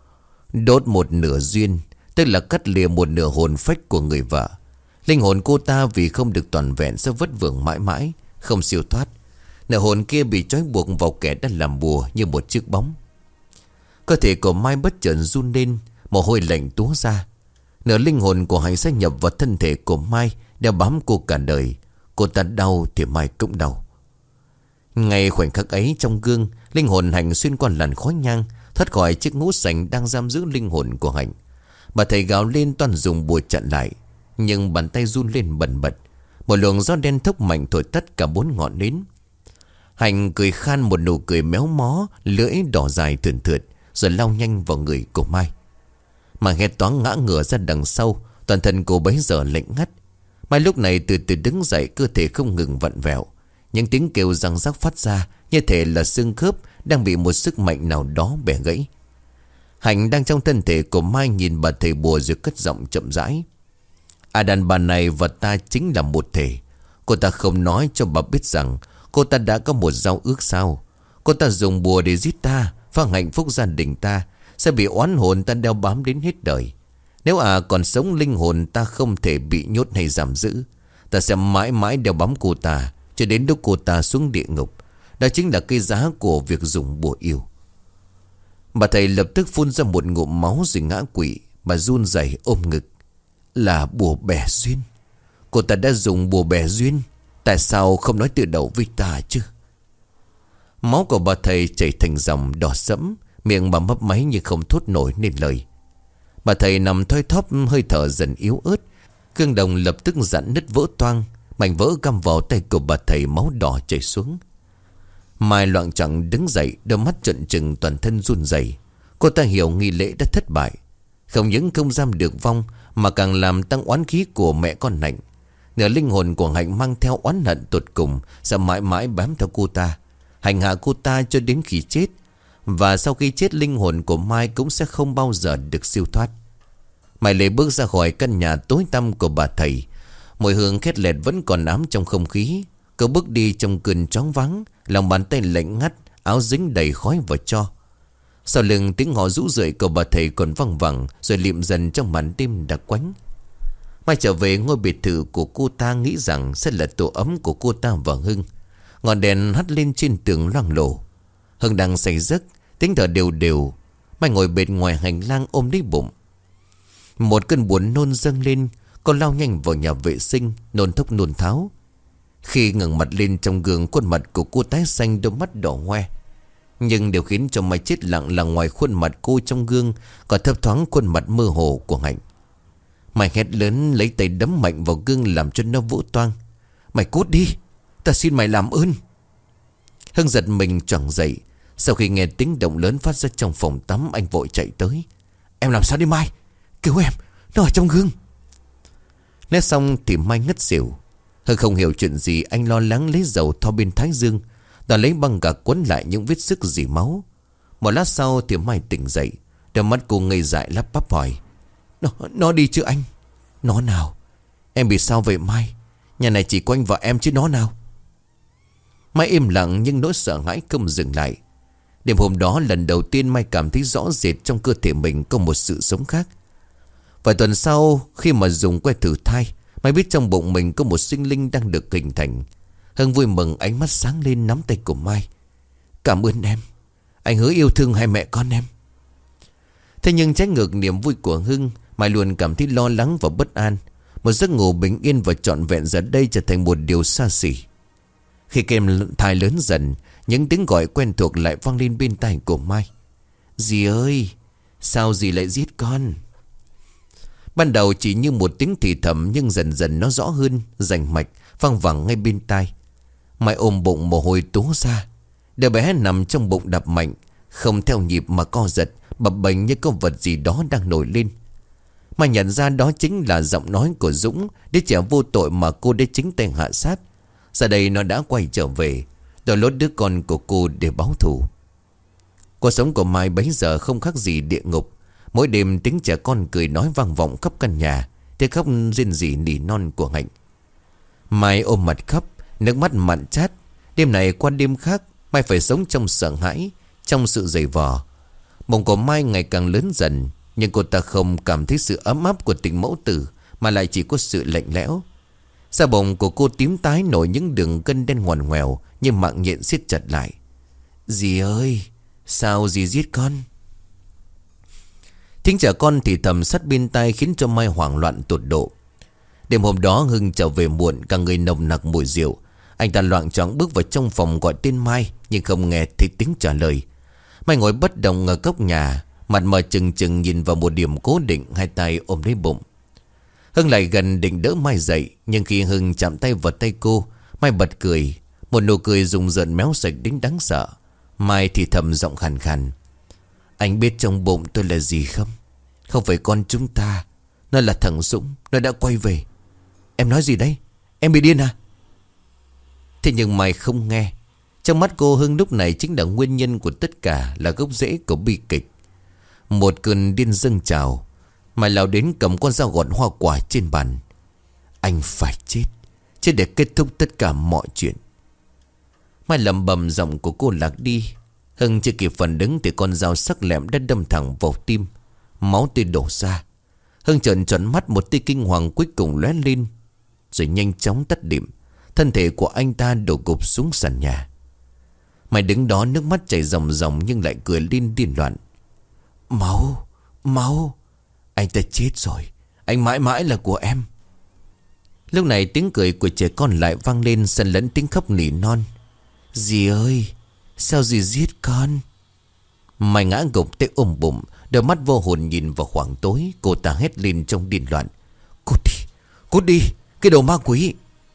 Speaker 1: đốt một nửa duyên, tức là cắt lìa một nửa hồn phách của người vợ. Linh hồn cô ta vì không được toàn vẹn sẽ vất vưởng mãi mãi, không siêu thoát. Nửa hồn kia bị trói buộc vào kẻ đã làm bùa như một chiếc bóng. Cơ thể của Mai bất chợt run lên, mồ hôi lạnh túa ra. Nửa linh hồn của Hạnh sẽ nhập vào thân thể của Mai, đeo bám cô cả đời. Cô ta đau thì Mai cũng đau. Ngay khoảnh khắc ấy, trong gương, linh hồn Hạnh xuyên qua làn khói nhang, thoát khỏi chiếc ngũ sành đang giam giữ linh hồn của Hạnh. Bà thầy gào lên toàn dùng bùa chặn lại, nhưng bàn tay run lên bần bật. Một luồng gió đen thốc mạnh thổi tắt cả 4 ngọn nến. Hạnh cười khan một nụ cười méo mó, lưỡi đỏ dài thườn thượt, rồi lao nhanh vào người của Mai. Mà hét toáng ngã ngửa ra đằng sau, toàn thân cô bấy giờ lạnh ngắt. Mai lúc này từ từ đứng dậy, cơ thể không ngừng vặn vẹo. Những tiếng kêu răng rắc phát ra, như thể là xương khớp đang bị một sức mạnh nào đó bẻ gãy. Hạnh đang trong thân thể của Mai nhìn bà thầy bùa rồi cất giọng chậm rãi: đàn bà này và ta chính là một thể. Cô ta không nói cho bà biết rằng cô ta đã có một giao ước sao. Cô ta dùng bùa để giết ta, phá hạnh phúc gia đình ta, sẽ bị oán hồn ta đeo bám đến hết đời. Nếu còn sống, linh hồn ta không thể bị nhốt hay giam giữ. Ta sẽ mãi mãi đeo bám cô ta cho đến lúc cô ta xuống địa ngục. Đó chính là cái giá của việc dùng bùa yêu. Bà thầy lập tức phun ra một ngụm máu rồi ngã quỵ. Bà run rẩy ôm ngực: là bùa bẻ duyên. Cô ta đã dùng bùa bẻ duyên. Tại sao không nói từ đầu với ta chứ? Máu của bà thầy chảy thành dòng đỏ sẫm, miệng bà mấp máy như không thốt nổi nên lời. Bà thầy nằm thoi thóp, hơi thở dần yếu ớt. Gương đồng lập tức giãn nứt vỡ toang, mảnh vỡ găm vào tay của bà thầy, máu đỏ chảy xuống. Mai loạng choạng đứng dậy, đôi mắt trợn trừng, toàn thân run rẩy. Cô ta hiểu nghi lễ đã thất bại. Không những không giam được vong, mà càng làm tăng oán khí của mẹ con Hạnh. Nửa linh hồn của Hạnh mang theo oán hận tột cùng sẽ mãi mãi bám theo cô ta, hành hạ cô ta cho đến khi chết. Và sau khi chết, linh hồn của Mai cũng sẽ không bao giờ được siêu thoát. Mai lấy bước ra khỏi căn nhà tối tăm của bà thầy. Mùi hương khét lẹt vẫn còn ám trong không khí. Cô bước đi trong cơn choáng váng, lòng bàn tay lạnh ngắt, áo dính đầy khói và tro. Sau lưng tiếng họ rũ rượi của bà thầy còn văng vẳng, rồi liệm dần trong màn đêm đặc quánh. Mai trở về ngôi biệt thự của cô ta, nghĩ rằng sẽ là tổ ấm của cô ta và Hưng. Ngọn đèn hắt lên trên tường loang lổ. Hưng đang say giấc, tiếng thở đều đều. Mai ngồi bệt ngoài hành lang ôm lấy bụng. Một cơn buồn nôn dâng lên. Cô lao nhanh vào nhà vệ sinh, nôn thốc nôn tháo. Khi ngẩng mặt lên trong gương, khuôn mặt của cô tái xanh, đôi mắt đỏ hoe. Nhưng điều khiến cho Mai chết lặng là ngoài khuôn mặt cô trong gương còn thấp thoáng khuôn mặt mơ hồ của Hạnh. Mai hét lớn, lấy tay đấm mạnh vào gương làm cho nó vỡ toang. Mày cút đi, ta xin mày làm ơn. Hưng giật mình choàng dậy. Sau khi nghe tiếng động lớn phát ra trong phòng tắm, anh vội chạy tới. Em làm sao đi Mai? Cứu em, nó ở trong gương. Nói xong thì Mai ngất xỉu. Hưng không hiểu chuyện gì, anh lo lắng lấy dầu thoa bên thái dương, toàn lấy băng gạc quấn lại những vết xước dỉ máu. Một lát sau thì Mai tỉnh dậy. Đôi mắt cô ngây dại lắp bắp hỏi: Nó đi chứ anh? Nó nào? Em bị sao vậy Mai? Nhà này chỉ có anh và em chứ nó nào? Mai im lặng, nhưng nỗi sợ hãi không dừng lại. Đêm hôm đó lần đầu tiên Mai cảm thấy rõ rệt trong cơ thể mình có một sự sống khác. Vài tuần sau, khi mà dùng que thử thai, Mai biết trong bụng mình có một sinh linh đang được hình thành. Hưng vui mừng, ánh mắt sáng lên, nắm tay của Mai. Cảm ơn em. Anh hứa yêu thương hai mẹ con em. Thế nhưng trái ngược niềm vui của Hưng, Mai luôn cảm thấy lo lắng và bất an. Một giấc ngủ bình yên và trọn vẹn giờ đây trở thành một điều xa xỉ. Khi kem thai lớn dần, những tiếng gọi quen thuộc lại vang lên bên tai của Mai. Dì ơi, sao dì lại giết con? Ban đầu chỉ như một tiếng thì thầm, nhưng dần dần nó rõ hơn, rành mạch, vang vẳng ngay bên tai. Mai ôm bụng mồ hôi túa ra. Đứa bé nằm trong bụng đập mạnh, không theo nhịp mà co giật, bập bềnh như có vật gì đó đang nổi lên. Mai nhận ra đó chính là giọng nói của Dũng, đứa trẻ vô tội mà cô đã chính tay hạ sát. Giờ đây nó đã quay trở về, đòi lốt đứa con của cô để báo thù. Cuộc sống của Mai bấy giờ không khác gì địa ngục. Mỗi đêm tiếng trẻ con cười nói vang vọng khắp căn nhà, tiếng khóc rên rỉ nỉ non của Hạnh. Mai ôm mặt khóc, nước mắt mặn chát. Đêm này qua đêm khác, Mai phải sống trong sợ hãi, trong sự dày vò. Mộng của Mai ngày càng lớn dần, nhưng cô ta không cảm thấy sự ấm áp của tình mẫu tử, mà lại chỉ có sự lạnh lẽo. Da bồng của cô tím tái nổi những đường gân đen ngoằn ngoèo, như mạng nhện siết chặt lại. Dì ơi, sao dì giết con? Tiếng trẻ con thì thầm sát bên tai khiến cho Mai hoảng loạn tột độ. Đêm hôm đó Hưng trở về muộn, cả người nồng nặc mùi rượu. Anh ta loạng choạng bước vào trong phòng gọi tên Mai, nhưng không nghe thấy tiếng trả lời. Mai ngồi bất động ở góc nhà, mặt mờ trừng trừng nhìn vào một điểm cố định, hai tay ôm lấy bụng. Hưng lại gần định đỡ Mai dậy, nhưng khi Hưng chạm tay vào tay cô, Mai bật cười, một nụ cười rùng rợn méo sạch đến đáng sợ. Mai thì thầm giọng khàn khàn. Anh biết trong bụng tôi là gì không? Không phải con chúng ta, nó là thằng Dũng, nó đã quay về. Em nói gì đấy? Em bị điên à? Thế nhưng Mai không nghe. Trong mắt cô, Hưng lúc này chính là nguyên nhân của tất cả, là gốc rễ của bi kịch. Một cơn điên dâng trào, Mai lao đến cầm con dao gọt hoa quả trên bàn. Anh phải chết, chết để kết thúc tất cả mọi chuyện. Mai lẩm bẩm, giọng của cô lạc đi. Hưng chưa kịp phản ứng thì con dao sắc lẹm đã đâm thẳng vào tim. Máu tươi đổ ra. Hưng trợn tròn mắt, một tia kinh hoàng cuối cùng lóe lên, rồi nhanh chóng tắt điểm. Thân thể của anh ta đổ gục xuống sàn nhà. Mai đứng đó nước mắt chảy ròng ròng, nhưng lại cười lên điên loạn. Máu, máu, anh ta chết rồi, anh mãi mãi là của em. Lúc này tiếng cười của trẻ con lại vang lên, xen lẫn tiếng khóc nỉ non. Dì ơi, sao dì giết con? Mai ngã gục tay ôm bụng, đôi mắt vô hồn nhìn vào khoảng tối. Cô ta hét lên trong điên loạn. Cút đi, cái đồ ma quỷ.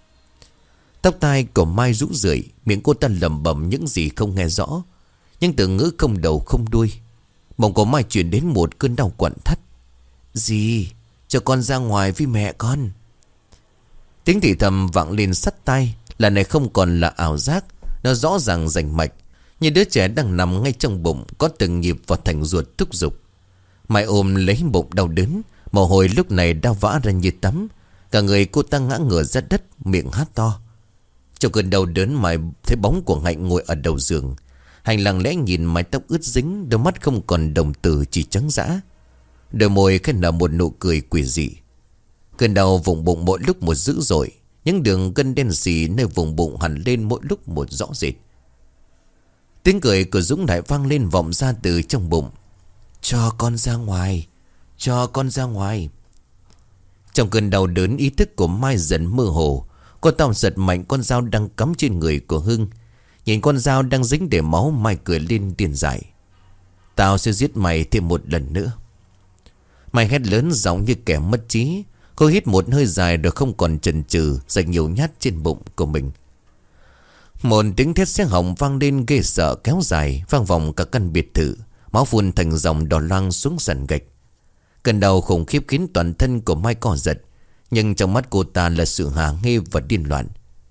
Speaker 1: Tóc tai của Mai rũ rượi, miệng cô ta lẩm bẩm những gì không nghe rõ, nhưng từ ngữ không đầu không đuôi. Mộng của Mai chuyển đến một cơn đau quặn thắt. Dì, cho con ra ngoài với mẹ con. Tiếng thì thầm vang lên sắt tai. Lần này không còn là ảo giác, nó rõ ràng rành mạch, như đứa trẻ đang nằm ngay trong bụng, có từng nhịp vào thành ruột thúc giục. Mai ôm lấy bụng đau đớn, mồ hôi lúc này đau vã ra như tắm. Cả người cô ta ngã ngửa ra đất, miệng hét to. Trong cơn đau đớn, Mai thấy bóng của Hạnh ngồi ở đầu giường. Hạnh lặng lẽ nhìn mái tóc ướt dính, đôi mắt không còn đồng tử, chỉ trắng dã. Đôi môi khẽ nở một nụ cười quỷ dị. Cơn đau vùng bụng mỗi lúc một dữ dội, những đường gân đen xì nơi vùng bụng hằn lên mỗi lúc một rõ rệt. Tiếng cười của Dũng lại vang lên vọng ra từ trong bụng. Cho con ra ngoài, cho con ra ngoài. Trong cơn đau đớn, ý thức của Mai dần mơ hồ. Cô ta giật mạnh con dao đang cắm trên người của Hưng. Nhìn con dao đang dính để máu, Mai cười lên điên dại. Tao sẽ giết mày thêm một lần nữa. Mai hét lớn giọng như kẻ mất trí. Cô hít một hơi dài rồi không còn chần chừ, rạch nhiều nhát trên bụng của mình. Một tiếng thét xé họng vang lên ghê sợ kéo dài, vang vọng cả căn biệt thự. Máu phun thành dòng đỏ loang xuống sàn gạch. Cơn đau khủng khiếp khiến toàn thân của Mai co giật, nhưng trong mắt cô ta là sự hả hê và điên loạn.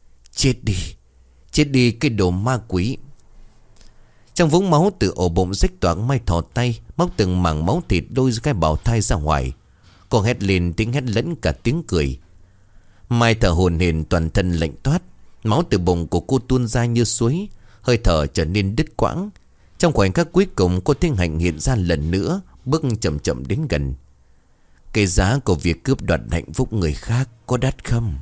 Speaker 1: Chết đi cái đồ ma quỷ. Trong vũng máu từ ổ bụng rách toạc, Mai thò tay móc từng mảng máu thịt đôi cái bào thai ra ngoài. Cô hét lên, tiếng hét lẫn cả tiếng cười. Mai thở hổn hển, toàn thân lạnh toát. Máu từ bụng của cô tuôn ra như suối, hơi thở trở nên đứt quãng. Trong khoảnh khắc cuối cùng, cô thấy Hạnh hiện ra lần nữa, bước chậm chậm đến gần. Cái giá của việc cướp đoạt hạnh phúc người khác có đắt không?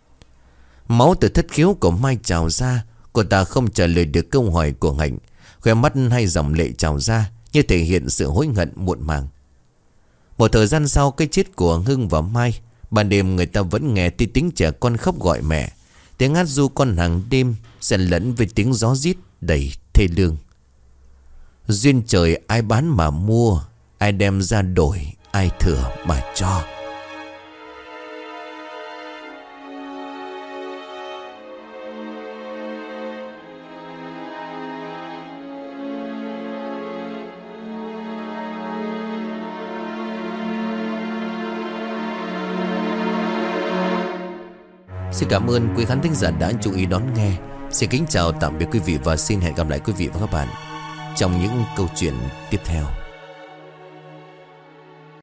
Speaker 1: Máu từ thất khiếu của Mai trào ra. Cô ta không trả lời được câu hỏi của Hạnh. Khóe mắt hai dòng lệ trào ra, như thể hiện sự hối hận muộn màng. Một thời gian sau cái chết của Hưng và Mai, ban đêm người ta vẫn nghe tiếng trẻ con khóc gọi mẹ. Tiếng hát ru con hàng đêm xen lẫn với tiếng gió rít đầy thê lương. Duyên trời ai bán mà mua, ai đem ra đổi, ai thừa mà cho. Xin cảm ơn quý khán thính giả đã chú ý đón nghe. Xin kính chào tạm biệt quý vị và xin hẹn gặp lại quý vị và các bạn trong những câu chuyện tiếp theo.